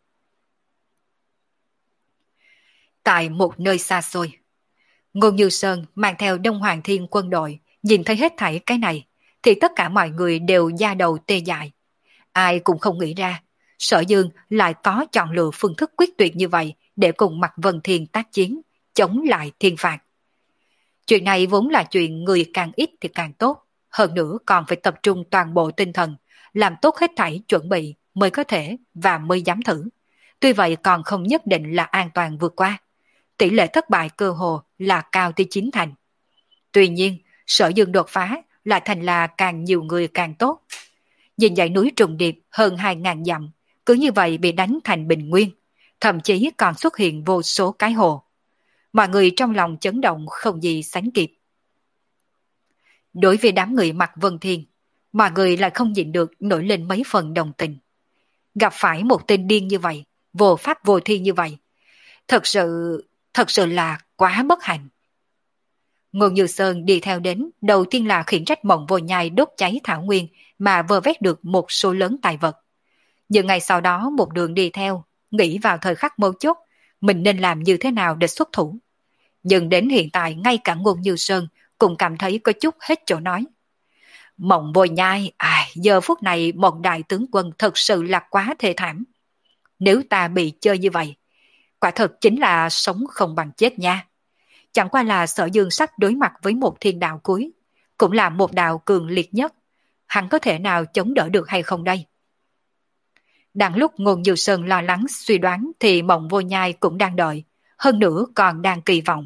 Tại một nơi xa xôi, Ngôn Như Sơn mang theo Đông Hoàng Thiên quân đội, nhìn thấy hết thảy cái này, thì tất cả mọi người đều da đầu tê dại. Ai cũng không nghĩ ra, Sở Dương lại có chọn lựa phương thức quyết tuyệt như vậy để cùng Mạc Vân Thiên tác chiến, chống lại thiên phạt. Chuyện này vốn là chuyện người càng ít thì càng tốt, hơn nữa còn phải tập trung toàn bộ tinh thần, làm tốt hết thảy chuẩn bị mới có thể và mới dám thử. Tuy vậy còn không nhất định là an toàn vượt qua. Tỷ lệ thất bại cơ hồ là cao tới chín thành. Tuy nhiên, Sở Dương đột phá lại thành là càng nhiều người càng tốt. Nhìn dãy núi trùng điệp hơn hai ngàn dặm, cứ như vậy bị đánh thành bình nguyên, thậm chí còn xuất hiện vô số cái hồ. Mọi người trong lòng chấn động không gì sánh kịp. Đối với đám người Mạc Vân Thiên, mọi người lại không nhịn được nổi lên mấy phần đồng tình. Gặp phải một tên điên như vậy, vô pháp vô thiên như vậy, thật sự, thật sự là quá bất hạnh. Ngôn Như Sơn đi theo đến, đầu tiên là khiển trách Mộng Vô Nhai đốt cháy thảo nguyên mà vơ vét được một số lớn tài vật. Nhưng ngày sau đó một đường đi theo, nghĩ vào thời khắc mấu chốt, mình nên làm như thế nào để xuất thủ. Nhưng đến hiện tại ngay cả Ngôn Như Sơn cũng cảm thấy có chút hết chỗ nói. Mộng Vô Nhai, à, giờ phút này một đại tướng quân thật sự là quá thê thảm. Nếu ta bị chơi như vậy, quả thật chính là sống không bằng chết nha. Chẳng qua là Sở Dương sắp đối mặt với một thiên đạo cuối, cũng là một đạo cường liệt nhất. Hắn có thể nào chống đỡ được hay không đây? Đang lúc Ngôn Như Sơn lo lắng suy đoán thì Mộng Vô Nhai cũng đang đợi, hơn nữa còn đang kỳ vọng.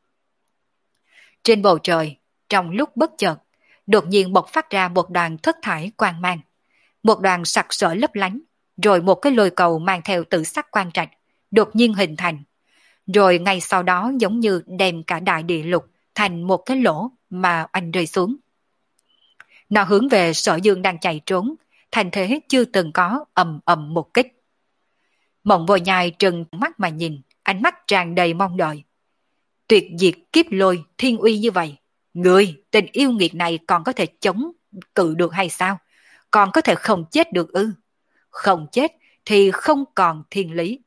Trên bầu trời, trong lúc bất chợt, đột nhiên bộc phát ra một đoàn thất thải quang mang. Một đoàn sặc sỡ lấp lánh, rồi một cái lôi cầu mang theo tự sắc quang trạch, đột nhiên hình thành. Rồi ngay sau đó giống như đem cả đại địa lục thành một cái lỗ mà anh rơi xuống. Nó hướng về Sở Dương đang chạy trốn, thành thế chưa từng có ầm ầm một kích. Mộng Vô Nhai trừng mắt mà nhìn, ánh mắt tràn đầy mong đợi. Tuyệt diệt kiếp lôi thiên uy như vậy, người tình yêu nghiệt này còn có thể chống cự được hay sao? Còn có thể không chết được ư? Không chết thì không còn thiên lý.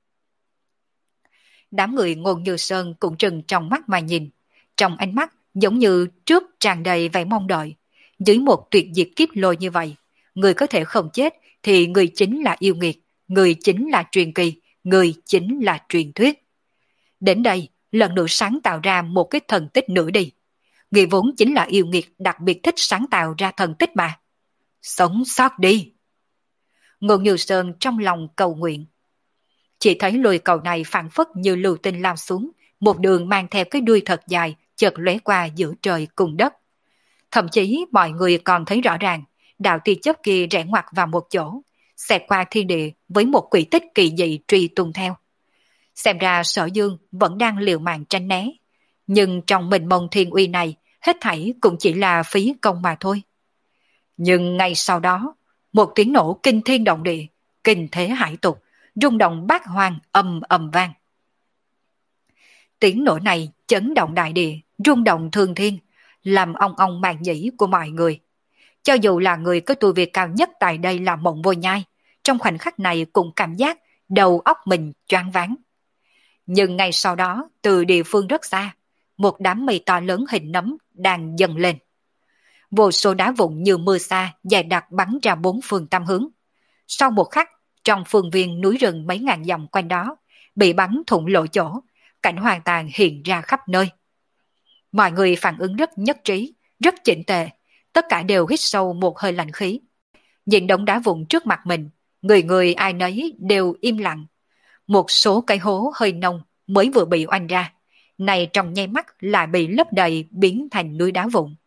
Đám người Ngôn Như Sơn cũng trừng trong mắt mà nhìn, trong ánh mắt giống như trước tràn đầy vẻ mong đợi. Dưới một tuyệt diệt kiếp lôi như vậy, người có thể không chết thì người chính là yêu nghiệt, người chính là truyền kỳ, người chính là truyền thuyết. Đến đây, lần nữa sáng tạo ra một cái thần tích nữa đi. Người vốn chính là yêu nghiệt đặc biệt thích sáng tạo ra thần tích mà. Sống sót đi. Ngôn Như Sơn trong lòng cầu nguyện. Chỉ thấy lùi cầu này phản phất như lưu tinh lao xuống, một đường mang theo cái đuôi thật dài, chợt lóe qua giữa trời cùng đất. Thậm chí mọi người còn thấy rõ ràng, đạo tia chớp kia rẽ ngoặt vào một chỗ, xẹt qua thiên địa với một quỹ tích kỳ dị truy tung theo. Xem ra Sở Dương vẫn đang liều mạng tránh né, nhưng trong mình mông thiên uy này, hết thảy cũng chỉ là phí công mà thôi. Nhưng ngay sau đó, một tiếng nổ kinh thiên động địa, kinh thế hải tục, rung động bát hoang ầm ầm vang. Tiếng nổ này chấn động đại địa, rung động thương thiên, làm ong ong màng nhĩ của mọi người. Cho dù là người có tu vi cao nhất tại đây là Mộng Vô Nhai, trong khoảnh khắc này cũng cảm giác đầu óc mình choáng váng. Nhưng ngay sau đó, từ địa phương rất xa, một đám mây to lớn hình nấm đang dần lên. Vô số đá vụn như mưa sa dày đặc bắn ra bốn phương tám hướng. Sau một khắc, trong phương viên núi rừng mấy ngàn dặm quanh đó, bị bắn thủng lộ chỗ, cảnh hoang tàn hiện ra khắp nơi. Mọi người phản ứng rất nhất trí, rất chỉnh tề, tất cả đều hít sâu một hơi lạnh khí. Nhìn đống đá vụn trước mặt mình, người người ai nấy đều im lặng. Một số cái hố hơi nông mới vừa bị oanh ra, này trong nháy mắt lại bị lấp đầy biến thành núi đá vụn.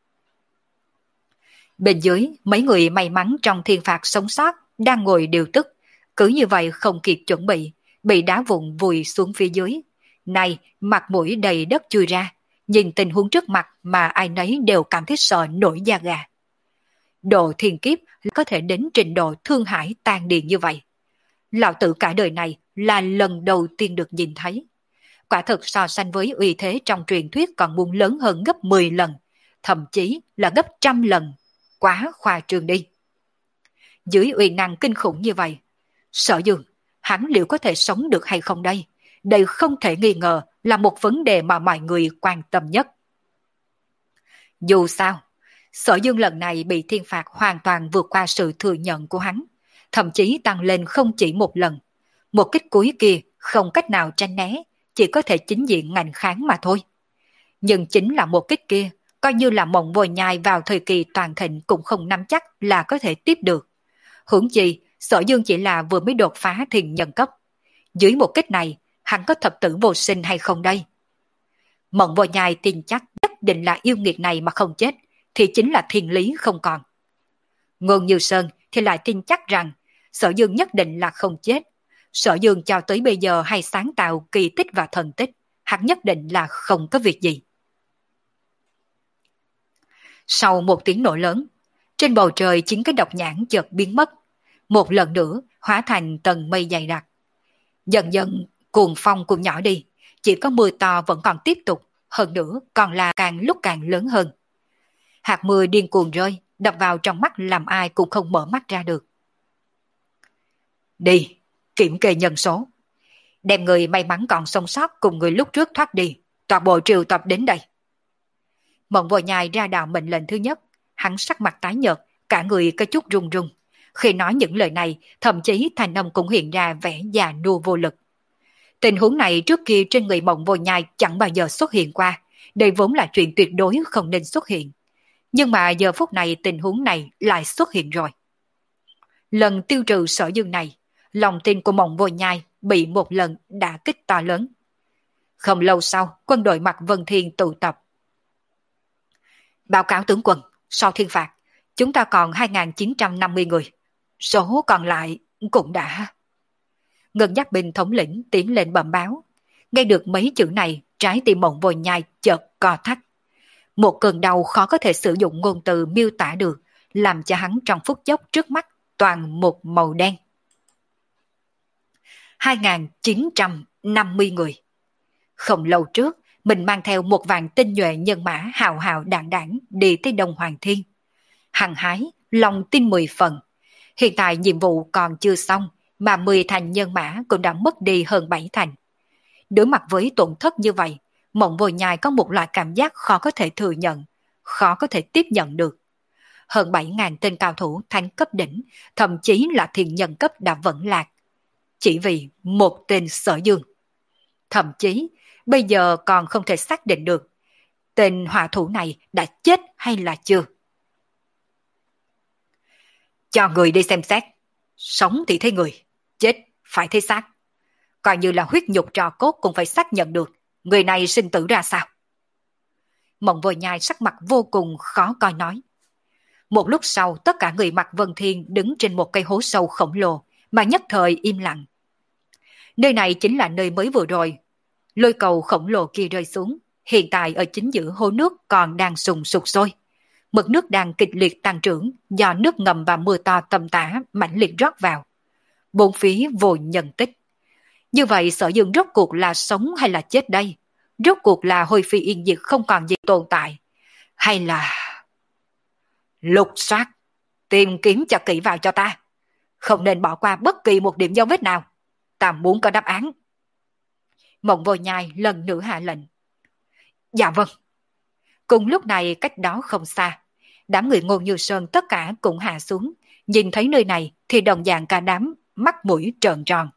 Bên dưới, mấy người may mắn trong thiên phạt sống sót đang ngồi điều tức, cứ như vậy không kịp chuẩn bị, bị đá vụn vùi xuống phía dưới. Này, mặt mũi đầy đất chui ra, nhìn tình huống trước mặt mà ai nấy đều cảm thấy sợ nổi da gà. Độ thiên kiếp có thể đến trình độ thương hải tan điền như vậy. Lão tử cả đời này là lần đầu tiên được nhìn thấy. Quả thực so sánh với uy thế trong truyền thuyết còn muốn lớn hơn gấp mười lần, thậm chí là gấp trăm lần. Quá khoa trương đi. Dưới uy năng kinh khủng như vậy, Sở Dương, hắn liệu có thể sống được hay không đây? Đây không thể nghi ngờ là một vấn đề mà mọi người quan tâm nhất. Dù sao, Sở Dương lần này bị thiên phạt hoàn toàn vượt qua sự thừa nhận của hắn, thậm chí tăng lên không chỉ một lần. Một kích cuối kia không cách nào tránh né, chỉ có thể chính diện ngành kháng mà thôi. Nhưng chính là một kích kia, coi như là mộng vòi nhai vào thời kỳ toàn thịnh cũng không nắm chắc là có thể tiếp được. Huống chi, Sở Dương chỉ là vừa mới đột phá thiền nhân cấp. Dưới một kích này, hắn có thập tử vô sinh hay không đây? Mộng vòi nhai tin chắc nhất định là yêu nghiệt này mà không chết, thì chính là thiên lý không còn. Ngôn Như Sơn thì lại tin chắc rằng Sở Dương nhất định là không chết. Sở Dương cho tới bây giờ hay sáng tạo kỳ tích và thần tích, hắn nhất định là không có việc gì. Sau một tiếng nổ lớn, trên bầu trời chín cái độc nhãn chợt biến mất, một lần nữa hóa thành tầng mây dày đặc. Dần dần cuồng phong cũng nhỏ đi, chỉ có mưa to vẫn còn tiếp tục, hơn nữa còn là càng lúc càng lớn hơn. Hạt mưa điên cuồng rơi, đập vào trong mắt làm ai cũng không mở mắt ra được. Đi, kiểm kê nhân số. Đem người may mắn còn sống sót cùng người lúc trước thoát đi, toàn bộ triều tập đến đây. Mộng Vòi Nhai ra đạo mệnh lệnh thứ nhất, hắn sắc mặt tái nhợt, cả người có chút run run. Khi nói những lời này, thậm chí thanh âm cũng hiện ra vẻ già nua vô lực. Tình huống này trước kia trên người Mộng Vòi Nhai chẳng bao giờ xuất hiện qua, đây vốn là chuyện tuyệt đối không nên xuất hiện. Nhưng mà giờ phút này tình huống này lại xuất hiện rồi. Lần tiêu trừ Sở Dương này, lòng tin của Mộng Vòi Nhai bị một lần đả kích to lớn. Không lâu sau, quân đội Mạc Vân Thiên tụ tập. Báo cáo tướng quân, sau thiên phạt, chúng ta còn hai nghìn chín trăm năm mươi người. Số còn lại cũng đã... Ngân Giác Bình thống lĩnh tiến lên bẩm báo. Nghe được mấy chữ này, trái tim Mộng Vòi Nhai chợt co thắt. Một cơn đau khó có thể sử dụng ngôn từ miêu tả được, làm cho hắn trong phút chốc trước mắt toàn một màu đen. hai nghìn chín trăm năm mươi người. Không lâu trước, mình mang theo một vạn tinh nhuệ nhân mã hào hào đạn đảng đi tới Đông Hoàng Thiên. Hăng hái, lòng tin mười phần. Hiện tại nhiệm vụ còn chưa xong, mà mười thành nhân mã cũng đã mất đi hơn bảy thành. Đối mặt với tổn thất như vậy, Mộng Vòi Nhai có một loại cảm giác khó có thể thừa nhận, khó có thể tiếp nhận được. Hơn bảy nghìn tên cao thủ thánh cấp đỉnh, thậm chí là thiền nhân cấp đã vẫn lạc. Chỉ vì một tên Sở Dương. Thậm chí, bây giờ còn không thể xác định được tên hỏa thủ này đã chết hay là chưa. Cho người đi xem xét. Sống thì thấy người, chết phải thấy xác. Coi như là huyết nhục trò cốt cũng phải xác nhận được người này sinh tử ra sao. Mộng Vòi Nhai sắc mặt vô cùng khó coi nói. Một lúc sau, tất cả người Mạc Vân Thiên đứng trên một cây hố sâu khổng lồ mà nhất thời im lặng. Nơi này chính là nơi mới vừa rồi lôi cầu khổng lồ kia rơi xuống. Hiện tại ở chính giữa hố nước còn đang sùng sục sôi. Mực nước đang kịch liệt tăng trưởng do nước ngầm và mưa to tầm tã mãnh liệt rót vào. Bốn phía vô nhân tích. Như vậy Sở Dương rốt cuộc là sống hay là chết đây? Rốt cuộc là hồi phi yên diệt không còn gì tồn tại? Hay là... Lục soát, tìm kiếm cho kỹ vào cho ta. Không nên bỏ qua bất kỳ một điểm dấu vết nào. Ta muốn có đáp án. Mộng Vòi Nhai lần nữa hạ lệnh. Dạ vâng. Cùng lúc này cách đó không xa, đám người Ngôn Như Sơn tất cả cũng hạ xuống. Nhìn thấy nơi này thì đồng dạng cả đám mắt mũi trợn tròn.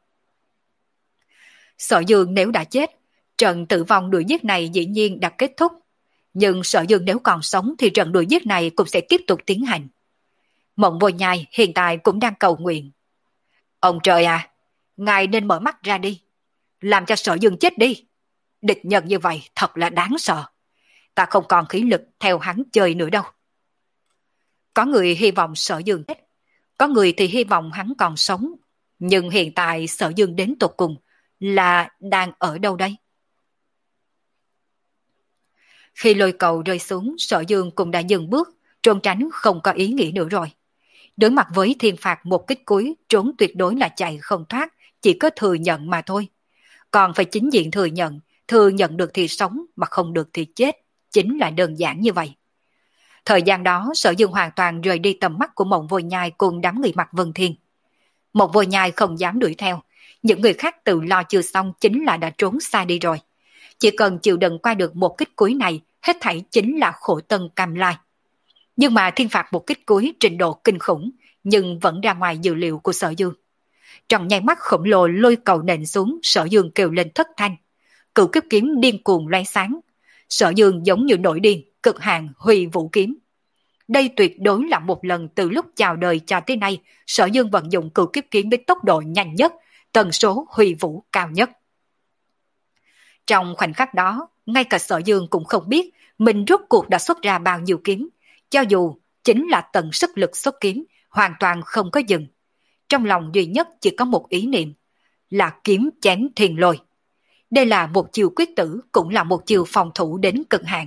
Sở Dương nếu đã chết, trận tử vong đuổi giết này dĩ nhiên đã kết thúc. Nhưng Sở Dương nếu còn sống thì trận đuổi giết này cũng sẽ tiếp tục tiến hành. Mộng Vô Nhai hiện tại cũng đang cầu nguyện. Ông trời à, ngài nên mở mắt ra đi, làm cho Sở Dương chết đi. Địch nhân như vậy thật là đáng sợ. Ta không còn khí lực theo hắn chơi nữa đâu. Có người hy vọng Sở Dương chết, có người thì hy vọng hắn còn sống. Nhưng hiện tại Sở Dương đến tột cùng là đang ở đâu đây? Khi lôi cầu rơi xuống, Sở Dương cũng đã dừng bước, trốn tránh không có ý nghĩ nữa rồi. Đối mặt với thiên phạt một kích cuối, trốn tuyệt đối là chạy không thoát, chỉ có thừa nhận mà thôi. Còn phải chính diện thừa nhận, thừa nhận được thì sống mà không được thì chết, chính là đơn giản như vậy. Thời gian đó, Sở Dương hoàn toàn rời đi tầm mắt của Mộng Vô Nhai cùng đám người Mạc Vân Thiên. Mộng Vô Nhai không dám đuổi theo, những người khác tự lo chưa xong chính là đã trốn xa đi rồi. Chỉ cần chịu đựng qua được một kích cuối này, hết thảy chính là khổ tân cam lai. Nhưng mà thiên phạt một kích cuối trình độ kinh khủng, nhưng vẫn ra ngoài dự liệu của Sở Dương. Trong nháy mắt khổng lồ lôi cầu nện xuống, Sở Dương kêu lên thất thanh. Cửu kiếp kiếm điên cuồng lóe sáng. Sở Dương giống như nổi điên, cực hạn huy vũ kiếm. Đây tuyệt đối là một lần từ lúc chào đời cho tới nay, Sở Dương vận dụng cửu kiếp kiếm với tốc độ nhanh nhất, tần số huy vũ cao nhất. Trong khoảnh khắc đó, ngay cả Sở Dương cũng không biết mình rốt cuộc đã xuất ra bao nhiêu kiếm, cho dù chính là tận sức lực xuất kiếm, hoàn toàn không có dừng. Trong lòng duy nhất chỉ có một ý niệm, là kiếm chém thiên lôi. Đây là một chiều quyết tử, cũng là một chiều phòng thủ đến cực hạn.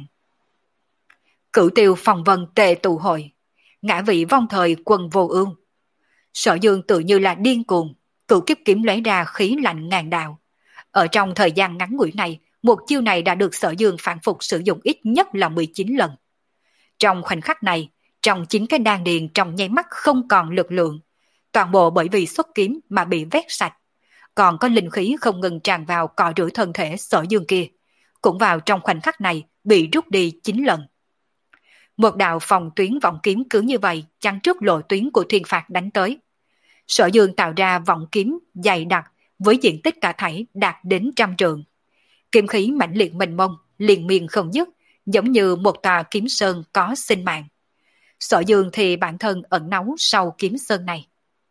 Cửu tiêu phòng vân tề tụ hội, ngã vị vong thời quân vô ương. Sở Dương tự như là điên cuồng, cửu kiếp kiếm lóe ra khí lạnh ngàn đạo. Ở trong thời gian ngắn ngủi này, một chiêu này đã được Sở Dương phản phục sử dụng ít nhất là mười chín lần. Trong khoảnh khắc này, trong chính cái đan điền trong nháy mắt không còn lực lượng, toàn bộ bởi vì xuất kiếm mà bị vét sạch. Còn có linh khí không ngừng tràn vào cọ rửa thân thể Sở Dương kia, cũng vào trong khoảnh khắc này bị rút đi chín lần. Một đạo phòng tuyến vọng kiếm cứ như vậy chắn trước lộ tuyến của thiên phạt đánh tới. Sở Dương tạo ra vọng kiếm dày đặc với diện tích cả thảy đạt đến trăm trượng. Kiếm khí mãnh liệt mênh mông, liên miên không dứt, giống như một tòa kiếm sơn có sinh mạng. Sở Dương thì bản thân ẩn náu sau kiếm sơn này.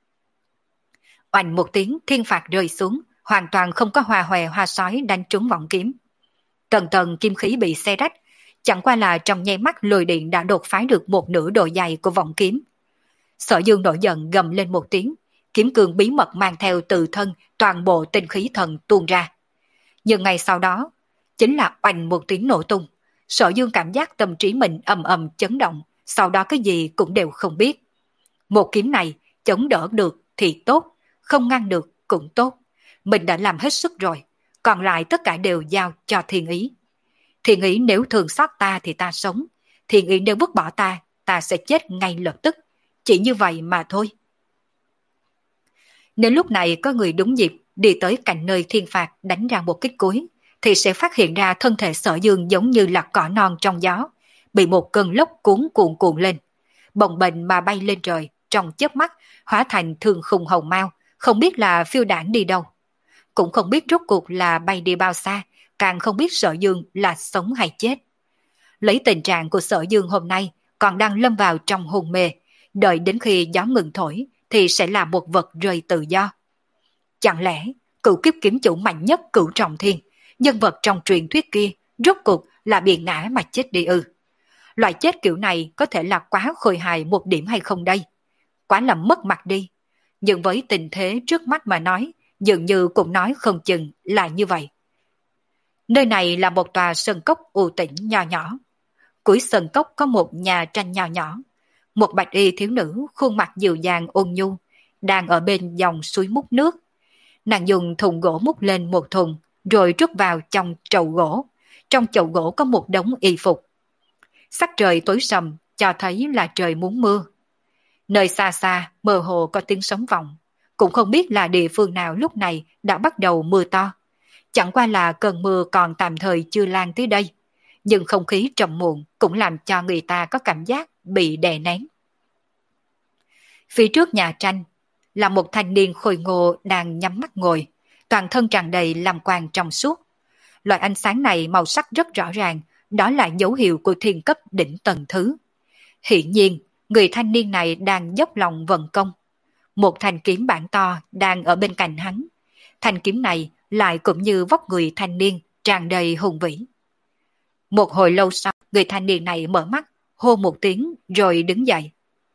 Oanh một tiếng, thiên phạt rơi xuống, hoàn toàn không có hoa hòe hoa sói đánh trúng vọng kiếm. Tầng tầng kim khí bị xé rách, chẳng qua là trong nháy mắt lôi điện đã đột phá được một nửa độ dày của vọng kiếm. Sở Dương nổi giận gầm lên một tiếng, kiếm cường bí mật mang theo từ thân toàn bộ tinh khí thần tuôn ra. Nhưng ngay sau đó, chính là oanh một tiếng nổ tung. Sở Dương cảm giác tâm trí mình ầm ầm chấn động, sau đó cái gì cũng đều không biết. Một kiếm này chống đỡ được thì tốt, không ngăn được cũng tốt. Mình đã làm hết sức rồi, còn lại tất cả đều giao cho thiên ý. Thiên ý nếu thường xót ta thì ta sống, thiên ý nếu vứt bỏ ta, ta sẽ chết ngay lập tức. Chỉ như vậy mà thôi. Nếu lúc này có người đúng dịp đi tới cạnh nơi thiên phạt đánh ra một kích cuối, thì sẽ phát hiện ra thân thể Sở Dương giống như là cỏ non trong gió, bị một cơn lốc cuốn cuộn cuộn lên, bồng bềnh mà bay lên trời, trong chớp mắt hóa thành thương khung hồng mao, không biết là phiêu đảng đi đâu, cũng không biết rốt cuộc là bay đi bao xa, càng không biết Sở Dương là sống hay chết. Lấy tình trạng của Sở Dương hôm nay còn đang lâm vào trong hôn mê, đợi đến khi gió ngừng thổi thì sẽ là một vật rơi tự do. Chẳng lẽ cửu kiếp kiếm chủ mạnh nhất Cửu Trọng Thiên, nhân vật trong truyền thuyết kia, rốt cuộc là bị ngã mà chết đi ư? Loại chết kiểu này có thể là quá khôi hài một điểm hay không đây? Quá là mất mặt đi. Nhưng với tình thế trước mắt mà nói, dường như cũng nói không chừng là như vậy. Nơi này là một tòa sơn cốc u tĩnh nho nhỏ. Cuối sơn cốc có một nhà tranh nho nhỏ. Một bạch y thiếu nữ khuôn mặt dịu dàng ôn nhu, đang ở bên dòng suối múc nước. Nàng dùng thùng gỗ múc lên một thùng, rồi trút vào trong chậu gỗ. Trong chậu gỗ có một đống y phục. Sắc trời tối sầm, cho thấy là trời muốn mưa. Nơi xa xa, mơ hồ có tiếng sấm vọng. Cũng không biết là địa phương nào lúc này đã bắt đầu mưa to. Chẳng qua là cơn mưa còn tạm thời chưa lan tới đây. Nhưng không khí trầm muộn cũng làm cho người ta có cảm giác bị đè nén. Phía trước nhà tranh là một thanh niên khôi ngô đang nhắm mắt ngồi, toàn thân tràn đầy lam quang trong suốt. Loại ánh sáng này màu sắc rất rõ ràng, đó là dấu hiệu của thiên cấp đỉnh tầng thứ. Hiển nhiên, người thanh niên này đang dốc lòng vận công. Một thanh kiếm bản to đang ở bên cạnh hắn. Thanh kiếm này lại cũng như vóc người thanh niên, tràn đầy hùng vĩ. Một hồi lâu sau, người thanh niên này mở mắt, hô một tiếng rồi đứng dậy.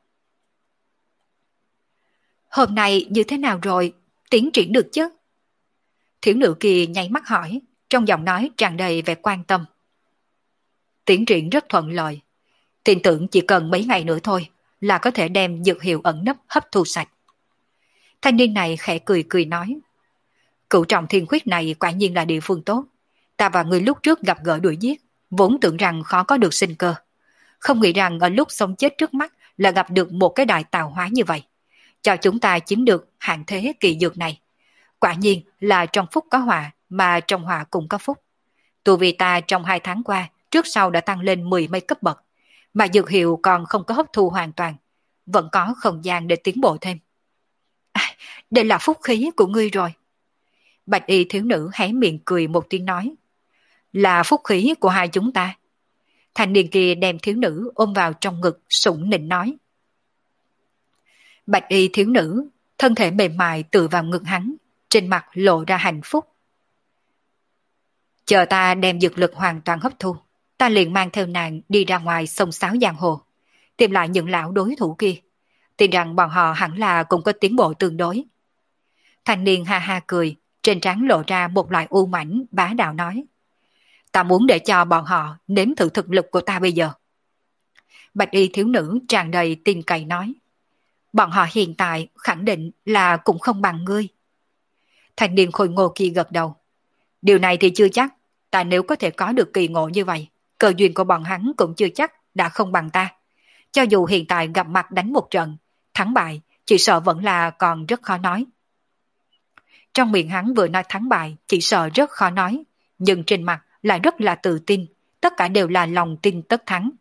Hôm nay như thế nào rồi? Tiến triển được chứ? Thiếu nữ kia nháy mắt hỏi, trong giọng nói tràn đầy vẻ quan tâm. Tiến triển rất thuận lợi. Tin tưởng chỉ cần mấy ngày nữa thôi là có thể đem dược hiệu ẩn nấp hấp thu sạch. Thanh niên này khẽ cười cười nói. Cửu trọng thiên khuyết này quả nhiên là địa phương tốt. Ta và người lúc trước gặp gỡ đuổi giết, vốn tưởng rằng khó có được sinh cơ. Không nghĩ rằng ở lúc sống chết trước mắt là gặp được một cái đại tạo hóa như vậy. Cho chúng ta chiếm được hạng thế kỳ dược này. Quả nhiên là trong phúc có họa, mà trong họa cũng có phúc. Tu vi ta trong hai tháng qua, trước sau đã tăng lên mười mấy cấp bậc, mà dược hiệu còn không có hấp thu hoàn toàn, vẫn có không gian để tiến bộ thêm. À, đây là phúc khí của ngươi rồi. Bạch y thiếu nữ hé miệng cười một tiếng nói. Là phúc khí của hai chúng ta. Thanh niên kia đem thiếu nữ ôm vào trong ngực, sủng nịnh nói. Bạch y thiếu nữ, thân thể mềm mại tựa vào ngực hắn, trên mặt lộ ra hạnh phúc. Chờ ta đem dược lực hoàn toàn hấp thu, ta liền mang theo nàng đi ra ngoài sông sáo giang hồ, tìm lại những lão đối thủ kia. Tin rằng bọn họ hẳn là cũng có tiến bộ tương đối. Thanh niên ha ha cười, trên trán lộ ra một loại u mãnh bá đạo nói. Ta muốn để cho bọn họ nếm thử thực lực của ta bây giờ. Bạch y thiếu nữ tràn đầy tin cậy nói. Bọn họ hiện tại khẳng định là cũng không bằng ngươi. Thanh niên khôi ngô kia gật đầu. Điều này thì chưa chắc, ta nếu có thể có được kỳ ngộ như vậy, cơ duyên của bọn hắn cũng chưa chắc đã không bằng ta. Cho dù hiện tại gặp mặt đánh một trận, thắng bại, chỉ sợ vẫn là còn rất khó nói. Trong miệng hắn vừa nói thắng bại, chỉ sợ rất khó nói, nhưng trên mặt lại rất là tự tin, tất cả đều là lòng tin tất thắng.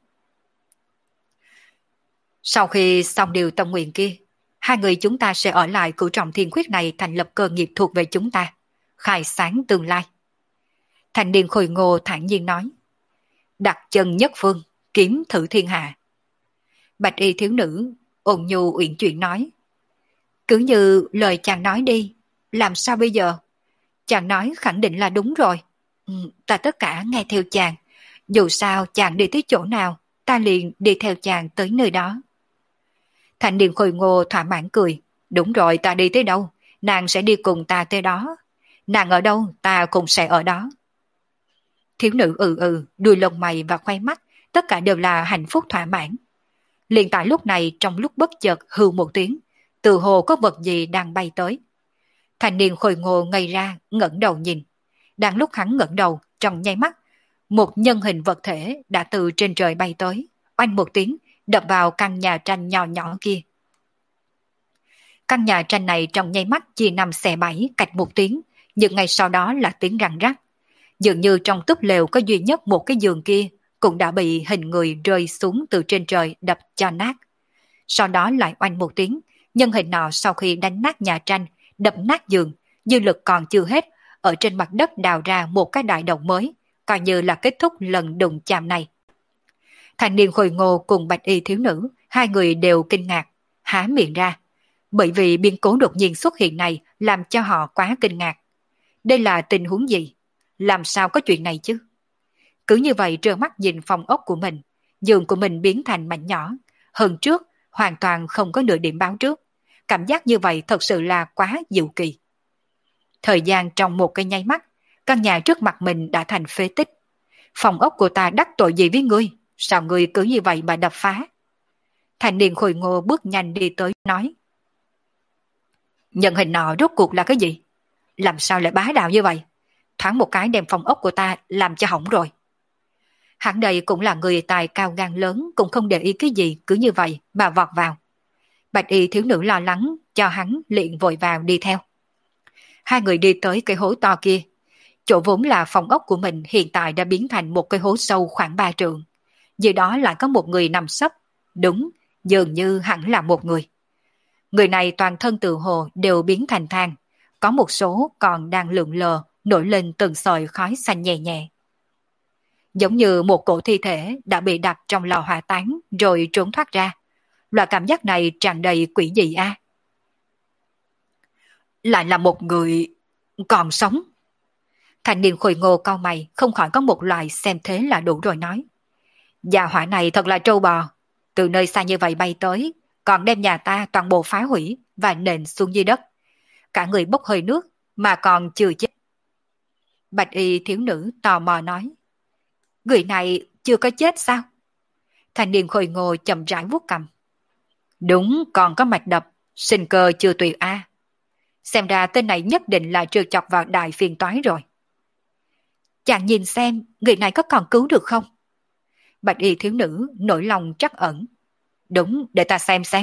Sau khi xong điều tâm nguyện kia, hai người chúng ta sẽ ở lại cửu trọng thiên khuyết này thành lập cơ nghiệp thuộc về chúng ta, khai sáng tương lai. Thanh niên khôi ngô thản nhiên nói. Đặt chân nhất phương, kiếm thử thiên hạ. Bạch y thiếu nữ ôn nhu uyển chuyển nói. Cứ như lời chàng nói đi, làm sao bây giờ? Chàng nói khẳng định là đúng rồi. Ừ, ta tất cả nghe theo chàng. Dù sao chàng đi tới chỗ nào, ta liền đi theo chàng tới nơi đó. Thanh niên khôi ngô thỏa mãn cười. Đúng rồi, ta đi tới đâu, nàng sẽ đi cùng ta tới đó. Nàng ở đâu, ta cũng sẽ ở đó. Thiếu nữ ừ ừ, đuôi lông mày và khoe mắt, tất cả đều là hạnh phúc thỏa mãn. Liền tại lúc này, trong lúc bất chợt hừ một tiếng, từ hồ có vật gì đang bay tới. Thanh niên khôi ngô ngây ra, ngẩng đầu nhìn. Đang lúc hắn ngẩng đầu, trong nháy mắt, một nhân hình vật thể đã từ trên trời bay tới, oanh một tiếng, đập vào căn nhà tranh nhỏ nhỏ kia. Căn nhà tranh này trong nháy mắt chia năm xẻ bảy, cạch một tiếng, nhưng ngay sau đó là tiếng răng rắc. Dường như trong túp lều có duy nhất một cái giường kia cũng đã bị hình người rơi xuống từ trên trời đập cho nát. Sau đó lại oanh một tiếng, nhân hình nọ sau khi đánh nát nhà tranh, đập nát giường, dư lực còn chưa hết, ở trên mặt đất đào ra một cái đại động mới, coi như là kết thúc lần đụng chạm này. Thanh niên khôi ngô cùng bạch y thiếu nữ, hai người đều kinh ngạc, há miệng ra, bởi vì biến cố đột nhiên xuất hiện này làm cho họ quá kinh ngạc. Đây là tình huống gì? Làm sao có chuyện này chứ? Cứ như vậy trơ mắt nhìn phòng ốc của mình, giường của mình biến thành mảnh nhỏ, hơn trước hoàn toàn không có nửa điểm báo trước. Cảm giác như vậy thật sự là quá diệu kỳ. Thời gian trong một cái nháy mắt, căn nhà trước mặt mình đã thành phế tích. Phòng ốc của ta đắc tội gì với ngươi? Sao ngươi cứ như vậy mà đập phá? Thanh niên khôi ngô bước nhanh đi tới nói. Nhân hình nọ rốt cuộc là cái gì? Làm sao lại bá đạo như vậy? Thoáng một cái đem phòng ốc của ta làm cho hỏng rồi. Hắn đây cũng là người tài cao gan lớn, cũng không để ý cái gì, cứ như vậy mà vọt vào. Bạch y thiếu nữ lo lắng, cho hắn liền vội vào đi theo. Hai người đi tới cái hố to kia. Chỗ vốn là phòng ốc của mình hiện tại đã biến thành một cái hố sâu khoảng ba trượng. Dưới đó lại có một người nằm sấp. Đúng, dường như hẳn là một người. Người này toàn thân từ hồ đều biến thành than. Có một số còn đang lượn lờ, nổi lên từng sợi khói xanh nhẹ nhẹ. giống như một cổ thi thể đã bị đặt trong lò hỏa táng rồi trốn thoát ra. Loại cảm giác này tràn đầy quỷ dị a. Lại là một người còn sống. Thanh niên khôi ngô cau mày, không khỏi có một loại xem thế là đủ rồi nói. Gia hỏa này thật là trâu bò, từ nơi xa như vậy bay tới, còn đem nhà ta toàn bộ phá hủy và nện xuống dưới đất. Cả người bốc hơi nước mà còn chưa chết. Bạch y thiếu nữ tò mò nói. Người này chưa có chết sao? Thanh niên khôi ngô chậm rãi vuốt cằm. Đúng, còn có mạch đập, sinh cơ chưa tuyệt a. Xem ra tên này nhất định là trêu chọc vào đại phiền toái rồi. Chàng nhìn xem, người này có còn cứu được không? Bạch y thiếu nữ nổi lòng trắc ẩn. Đúng, để ta xem xem.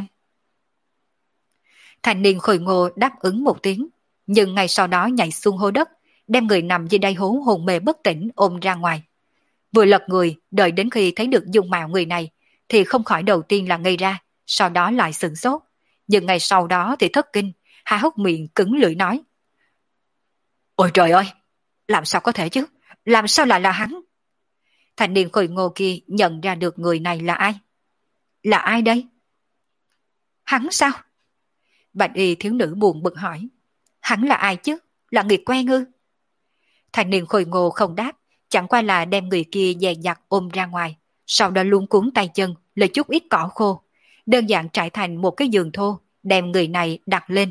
Thanh niên khôi ngô đáp ứng một tiếng, nhưng ngay sau đó nhảy xuống hố đất, đem người nằm dưới đáy hố hồn mê bất tỉnh ôm ra ngoài. Vừa lật người, đợi đến khi thấy được dung mạo người này, thì không khỏi đầu tiên là ngây ra, sau đó lại sửng sốt. Nhưng ngay sau đó thì thất kinh, há hốc miệng cứng lưỡi nói. Ôi trời ơi, làm sao có thể chứ? Làm sao lại là hắn? Thanh niên khôi ngô kia nhận ra được người này là ai? Là ai đây? Hắn sao? Bạch y thiếu nữ buồn bực hỏi. Hắn là ai chứ? Là người quen ư? Thanh niên khôi ngô không đáp, chẳng qua là đem người kia dè dặt ôm ra ngoài, sau đó luống cuốn tay chân, lấy chút ít cỏ khô, đơn giản trải thành một cái giường thô, đem người này đặt lên.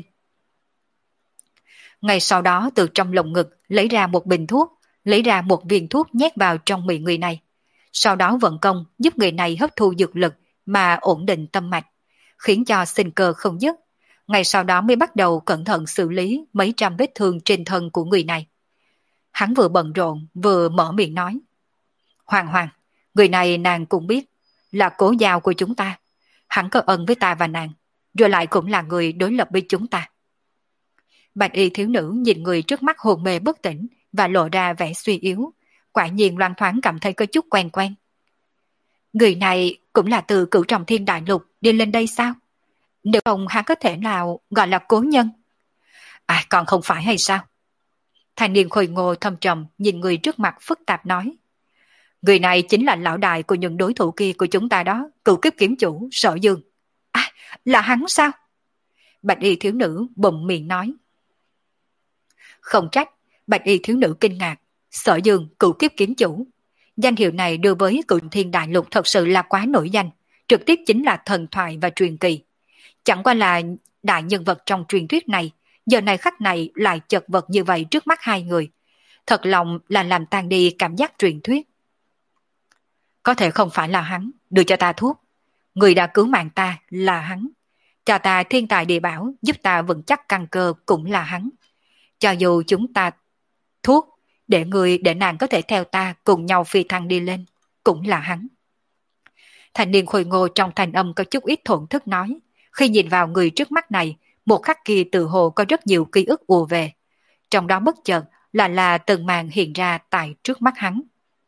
Ngay sau đó từ trong lồng ngực lấy ra một bình thuốc, lấy ra một viên thuốc nhét vào trong miệng người này. Sau đó vận công giúp người này hấp thu dược lực mà ổn định tâm mạch, khiến cho sinh cơ không dứt. Ngay sau đó mới bắt đầu cẩn thận xử lý mấy trăm vết thương trên thân của người này. Hắn vừa bận rộn vừa mở miệng nói. Hoàng Hoàng, người này nàng cũng biết, là cố giao của chúng ta. Hắn có ân với ta và nàng, rồi lại cũng là người đối lập với chúng ta. Bạch y thiếu nữ nhìn người trước mắt hồn mê bất tỉnh và lộ ra vẻ suy yếu, quả nhiên loan thoáng cảm thấy có chút quen quen. Người này cũng là từ Cửu Trọng Thiên Đại Lục đi lên đây sao? Nếu không hắn có thể nào gọi là cố nhân? À còn không phải hay sao? Thanh niên khôi ngô thâm trầm nhìn người trước mặt phức tạp nói. Người này chính là lão đại của những đối thủ kia của chúng ta đó, Cửu Kiếp Kiếm Chủ Sở Dương. À là hắn sao? Bạch y thiếu nữ bụng miệng nói. Không trách, Bạch y thiếu nữ kinh ngạc. Sở Dương Cửu Kiếp Kiếm Chủ, danh hiệu này đối với Cửu Thiên Đại Lục thật sự là quá nổi danh, trực tiếp chính là thần thoại và truyền kỳ. Chẳng qua là đại nhân vật trong truyền thuyết này, giờ này khắc này lại chật vật như vậy trước mắt hai người. Thật lòng là làm tan đi cảm giác truyền thuyết. Có thể không phải là hắn, đưa cho ta thuốc. Người đã cứu mạng ta là hắn. Cho ta thiên tài địa bảo giúp ta vững chắc căn cơ cũng là hắn. Cho dù chúng ta thuốc để người để nàng có thể theo ta cùng nhau phi thăng đi lên, cũng là hắn. Thanh niên khôi ngô trong thanh âm có chút ít thổn thức nói. Khi nhìn vào người trước mắt này, một khắc kia tự hồ có rất nhiều ký ức ùa về. Trong đó bất chợt là là từng màn hiện ra tại trước mắt hắn.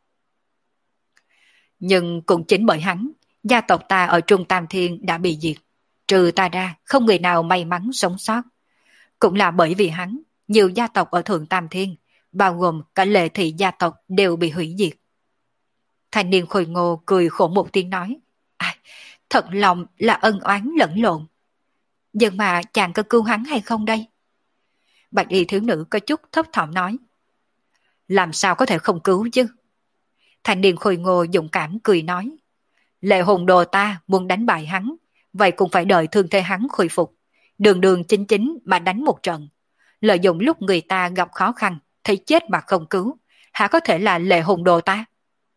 Nhưng cũng chính bởi hắn, gia tộc ta ở Trung Tam Thiên đã bị diệt. Trừ ta ra, không người nào may mắn sống sót. Cũng là bởi vì hắn, nhiều gia tộc ở Thượng Tam Thiên, bao gồm cả Lệ Thị gia tộc đều bị hủy diệt. Thanh niên khôi ngô cười khổ một tiếng nói. À, thật lòng là ân oán lẫn lộn. Nhưng mà chàng có cứu hắn hay không đây? Bạch y thiếu nữ có chút thấp thỏm nói. Làm sao có thể không cứu chứ? Thanh niên khôi ngô dũng cảm cười nói. Lệ hồn đồ ta muốn đánh bại hắn, vậy cũng phải đợi thương thế hắn khôi phục. Đường đường chính chính mà đánh một trận. Lợi dụng lúc người ta gặp khó khăn, thấy chết mà không cứu. Hả có thể là lệ hồn đồ ta?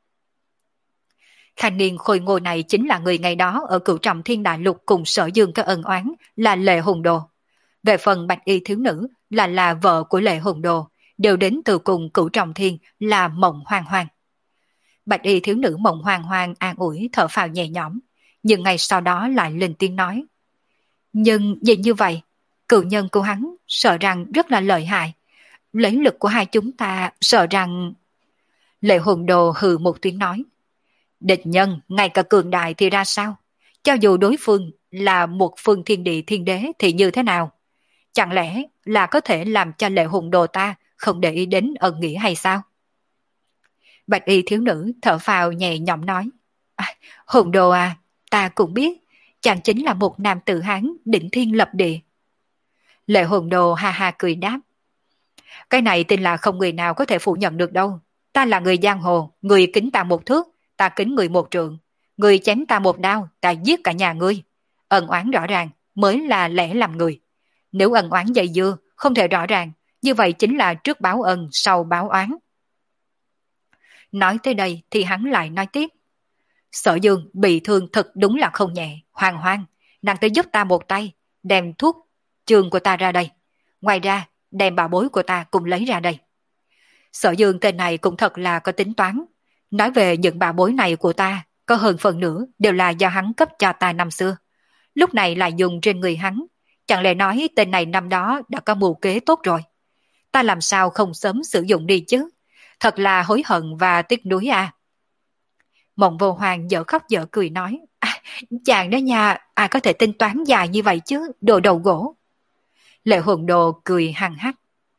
Thanh niên khôi ngô này chính là người ngày đó ở Cửu Trọng Thiên Đại Lục cùng Sở Dương có ân oán là Lệ Hồn Đồ. Về phần bạch y thiếu nữ là là vợ của Lệ Hồn Đồ, đều đến từ cùng Cửu Trọng Thiên là Mộng Hoang Hoang. Bạch y thiếu nữ Mộng Hoang Hoang an ủi thở phào nhẹ nhõm, nhưng ngay sau đó lại lên tiếng nói. Nhưng vì như vậy, cựu nhân của hắn sợ rằng rất là lợi hại. Lấy lực của hai chúng ta sợ rằng... Lệ Hồn Đồ hừ một tiếng nói. Địch nhân, ngay cả cường đại thì ra sao? Cho dù đối phương là một phương thiên địa thiên đế thì như thế nào? Chẳng lẽ là có thể làm cho Lệ Hồn Đồ ta không để ý đến ân nghĩa hay sao? Bạch y thiếu nữ thở phào nhẹ nhõm nói. À, Hùng đồ à, ta cũng biết, chàng chính là một nam tử Hán đỉnh thiên lập địa. Lệ hồn đồ ha ha cười đáp. Cái này tin là không người nào có thể phủ nhận được đâu. Ta là người giang hồ, người kính ta một thước, ta kính người một trượng. Người chém ta một đao, ta giết cả nhà ngươi. Ân oán rõ ràng mới là lẽ làm người. Nếu ân oán dây dưa, không thể rõ ràng, như vậy chính là trước báo ân, sau báo oán. Nói tới đây thì hắn lại nói tiếp. Sở Dương bị thương thật đúng là không nhẹ, Hoàng Hoang, nàng tới giúp ta một tay, đem thuốc trường của ta ra đây. Ngoài ra, đem bảo bối của ta cùng lấy ra đây. Sở Dương tên này cũng thật là có tính toán. Nói về những bảo bối này của ta, có hơn phần nữa đều là do hắn cấp cho ta năm xưa. Lúc này lại dùng trên người hắn, chẳng lẽ nói tên này năm đó đã có mưu kế tốt rồi. Ta làm sao không sớm sử dụng đi chứ? Thật là hối hận và tiếc nuối à. Mộng Vô Hoàng dở khóc dở cười nói. À, chàng đó nha, ai có thể tính toán dài như vậy chứ, đồ đầu gỗ. Lệ Hồn Đồ cười hằng hắc.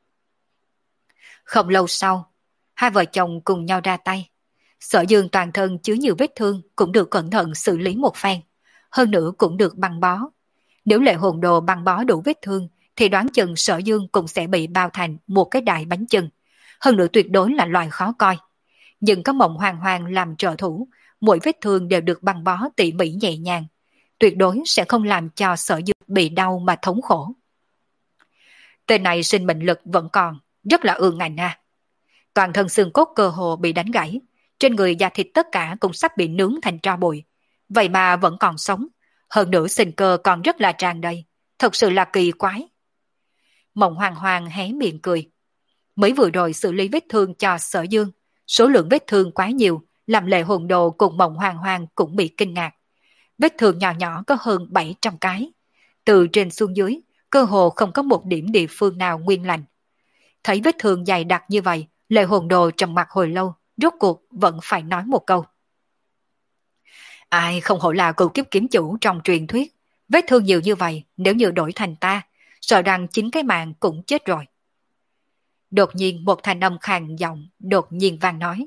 Không lâu sau, hai vợ chồng cùng nhau ra tay. Sở Dương toàn thân chứa nhiều vết thương cũng được cẩn thận xử lý một phen, hơn nữa cũng được băng bó. Nếu Lệ Hồn Đồ băng bó đủ vết thương thì đoán chừng Sở Dương cũng sẽ bị bao thành một cái đại bánh chưng, hơn nữa tuyệt đối là loại khó coi. Nhưng có Mộng Hoàng Hoàng làm trợ thủ, mỗi vết thương đều được băng bó tỉ mỉ nhẹ nhàng, tuyệt đối sẽ không làm cho Sở Dương bị đau mà thống khổ. Tên này sinh mệnh lực vẫn còn, rất là ương ngạnh à. Toàn thân xương cốt cơ hồ bị đánh gãy, trên người da thịt tất cả cũng sắp bị nướng thành tro bụi. Vậy mà vẫn còn sống, hơn nữa sinh cơ còn rất là tràn đầy, thật sự là kỳ quái. Mộng Hoàng Hoàng hé miệng cười. Mới vừa rồi xử lý vết thương cho Sở Dương, số lượng vết thương quá nhiều, làm Lệ Hồn Đồ cùng Mộng Hoàng Hoàng cũng bị kinh ngạc. Vết thương nhỏ nhỏ có hơn bảy trăm cái, từ trên xuống dưới, cơ hồ không có một điểm địa phương nào nguyên lành. Thấy vết thương dày đặc như vậy, Lệ Hồn Đồ trầm mặc hồi lâu, rốt cuộc vẫn phải nói một câu. Ai không hổ là cựu kiếp kiếm chủ trong truyền thuyết, vết thương nhiều như vậy, nếu như đổi thành ta, sợ rằng chính cái mạng cũng chết rồi. Đột nhiên một thanh âm khàn giọng, đột nhiên vang nói.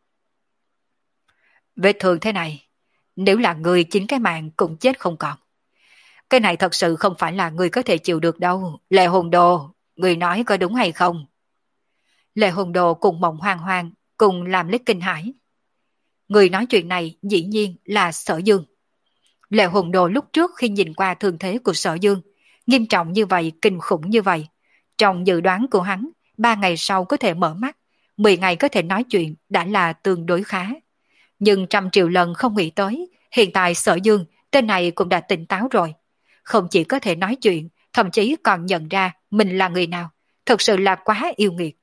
Vết thương thế này, nếu là người chính cái mạng cũng chết không còn. Cái này thật sự không phải là người có thể chịu được đâu, Lệ Hồn Đồ, người nói có đúng hay không? Lệ Hồn Đồ cùng Mộng Hoàng Hoàng cùng làm lít kinh hãi. Người nói chuyện này dĩ nhiên là Sở Dương. Lệ Hồn Đồ lúc trước khi nhìn qua thương thế của Sở Dương, nghiêm trọng như vậy, kinh khủng như vậy, trong dự đoán của hắn, ba ngày sau có thể mở mắt, mười ngày có thể nói chuyện đã là tương đối khá. Nhưng trăm triệu lần không nghĩ tới, hiện tại Sở Dương, tên này cũng đã tỉnh táo rồi. Không chỉ có thể nói chuyện, thậm chí còn nhận ra mình là người nào, thật sự là quá yêu nghiệt.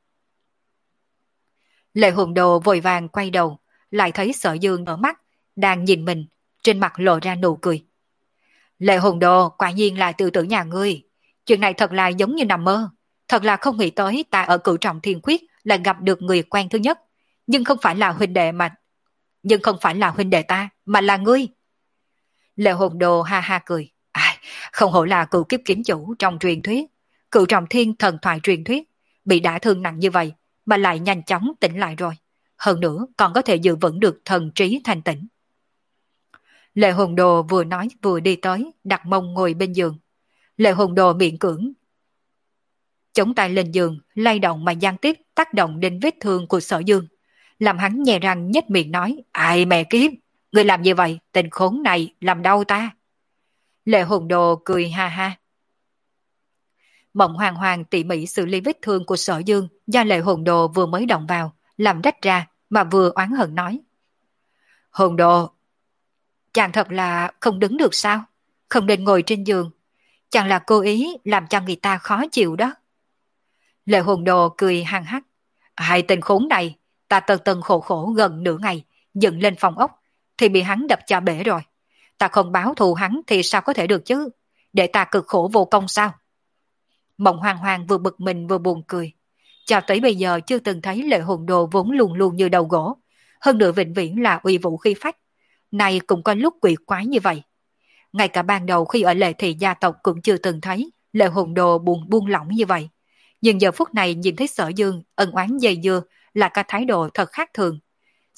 Lệ Hồn Đồ vội vàng quay đầu, lại thấy Sở Dương ở mắt, đang nhìn mình, trên mặt lộ ra nụ cười. Lệ Hồn Đồ, quả nhiên là tự tử nhà ngươi. Chuyện này thật là giống như nằm mơ. Thật là không nghĩ tới ta ở Cửu Trọng Thiên Quyết là gặp được người quen thứ nhất. Nhưng không phải là huynh đệ mà... Nhưng không phải là huynh đệ ta, mà là ngươi. Lệ Hồn Đồ ha ha cười. À, không hổ là cựu kiếp kiếm chủ trong truyền thuyết. Cửu Trọng Thiên thần thoại truyền thuyết. Bị đả thương nặng như vậy, mà lại nhanh chóng tỉnh lại rồi. Hơn nữa còn có thể giữ vững được thần trí thanh tĩnh. Lệ Hồn Đồ vừa nói vừa đi tới, đặt mông ngồi bên giường. Lệ Hồn Đồ miệng cưỡng, chống tay lên giường, lay động mà gián tiếp tác động đến vết thương của Sở Dương. Làm hắn nhè răng nhếch miệng nói, ai mẹ kiếp, người làm như vậy, tên khốn này làm đau ta. Lệ Hồn Đồ cười ha ha. Mộng Hoàng Hoàng tỉ mỉ xử lý vết thương của Sở Dương do Lệ Hồn Đồ vừa mới động vào, làm rách ra mà vừa oán hận nói. Hồn Đồ, chàng thật là không đứng được sao? Không nên ngồi trên giường. Chàng là cố ý làm cho người ta khó chịu đó. Lệ Hồn Đồ cười hăng hắc. Hai tên khốn này, ta tần tần khổ khổ gần nửa ngày, dựng lên phòng ốc, thì bị hắn đập cho bể rồi. Ta không báo thù hắn thì sao có thể được chứ? Để ta cực khổ vô công sao? Mộng Hoàng Hoàng vừa bực mình vừa buồn cười. Cho tới bây giờ chưa từng thấy Lệ Hồn Đồ vốn luôn luôn như đầu gỗ. Hơn nữa vĩnh viễn là uy vũ khí phách. Này cũng có lúc quỷ quái như vậy. Ngay cả ban đầu khi ở Lệ Thị gia tộc cũng chưa từng thấy Lệ Hồn Đồ buồn buông lỏng như vậy. Nhưng giờ phút này nhìn thấy Sở Dương ân oán dây dưa là cái thái độ thật khác thường.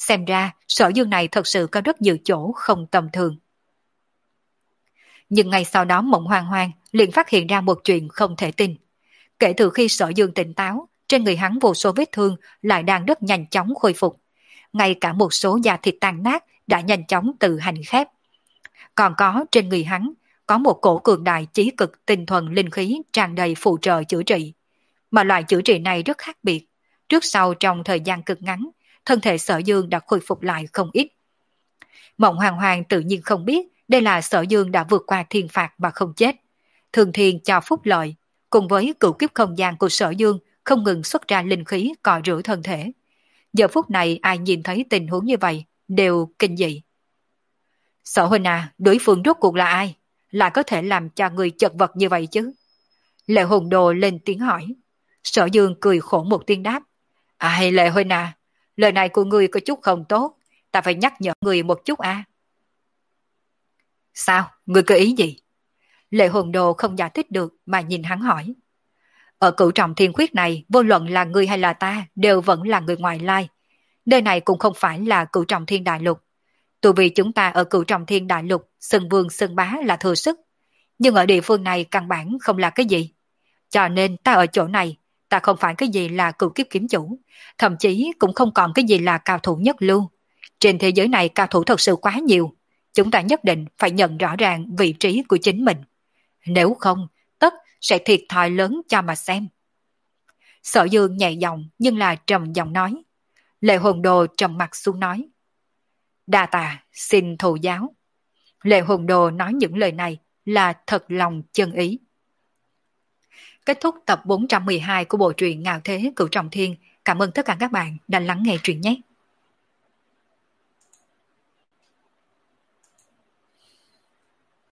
Xem ra Sở Dương này thật sự có rất nhiều chỗ không tầm thường. Nhưng ngay sau đó Mộng Hoang Hoang liền phát hiện ra một chuyện không thể tin. Kể từ khi Sở Dương tỉnh táo, trên người hắn vô số vết thương lại đang rất nhanh chóng khôi phục. Ngay cả một số da thịt tan nát đã nhanh chóng tự hành khép. Còn có trên người hắn có một cổ cường đại chí cực tinh thuần linh khí tràn đầy phụ trợ chữa trị. Mà loại chữa trị này rất khác biệt. Trước sau trong thời gian cực ngắn, thân thể Sở Dương đã khôi phục lại không ít. Mộng Hoàng Hoàng tự nhiên không biết đây là Sở Dương đã vượt qua thiên phạt mà không chết. Thường thiên cho phúc lợi, cùng với cửu kiếp không gian của Sở Dương không ngừng xuất ra linh khí cọ rửa thân thể. Giờ phút này ai nhìn thấy tình huống như vậy đều kinh dị. Sở huynh à, đối phương rốt cuộc là ai? Lại có thể làm cho người chật vật như vậy chứ? Lệ Hùng Đồ lên tiếng hỏi. Sở Dương cười khổ một tiếng đáp. Ai Lệ huynh à, lời này của ngươi có chút không tốt, ta phải nhắc nhở người một chút à. Sao? Ngươi có ý gì? Lệ Hùng Đồ không giải thích được mà nhìn hắn hỏi. Ở cửu trọng thiên khuyết này, vô luận là ngươi hay là ta đều vẫn là người ngoài lai. Nơi này cũng không phải là cửu trọng thiên đại lục. Tù vì chúng ta ở cửu trọng thiên đại lục, xưng vương xưng bá là thừa sức. Nhưng ở địa phương này căn bản không là cái gì. Cho nên ta ở chỗ này, ta không phải cái gì là cửu kiếp kiếm chủ, thậm chí cũng không còn cái gì là cao thủ nhất lưu. Trên thế giới này cao thủ thật sự quá nhiều, chúng ta nhất định phải nhận rõ ràng vị trí của chính mình. Nếu không, tất sẽ thiệt thòi lớn cho mà xem. Sở Dương nhẹ giọng nhưng là trầm giọng nói. Lệ Hồn Đồ trầm mặt xuống nói. Đa tà, xin thụ giáo. Lệ Hồn Đồ nói những lời này là thật lòng chân ý. Kết thúc tập bốn trăm mười hai của bộ truyện Ngạo Thế Cửu Trọng Thiên. Cảm ơn tất cả các bạn đã lắng nghe truyện nhé.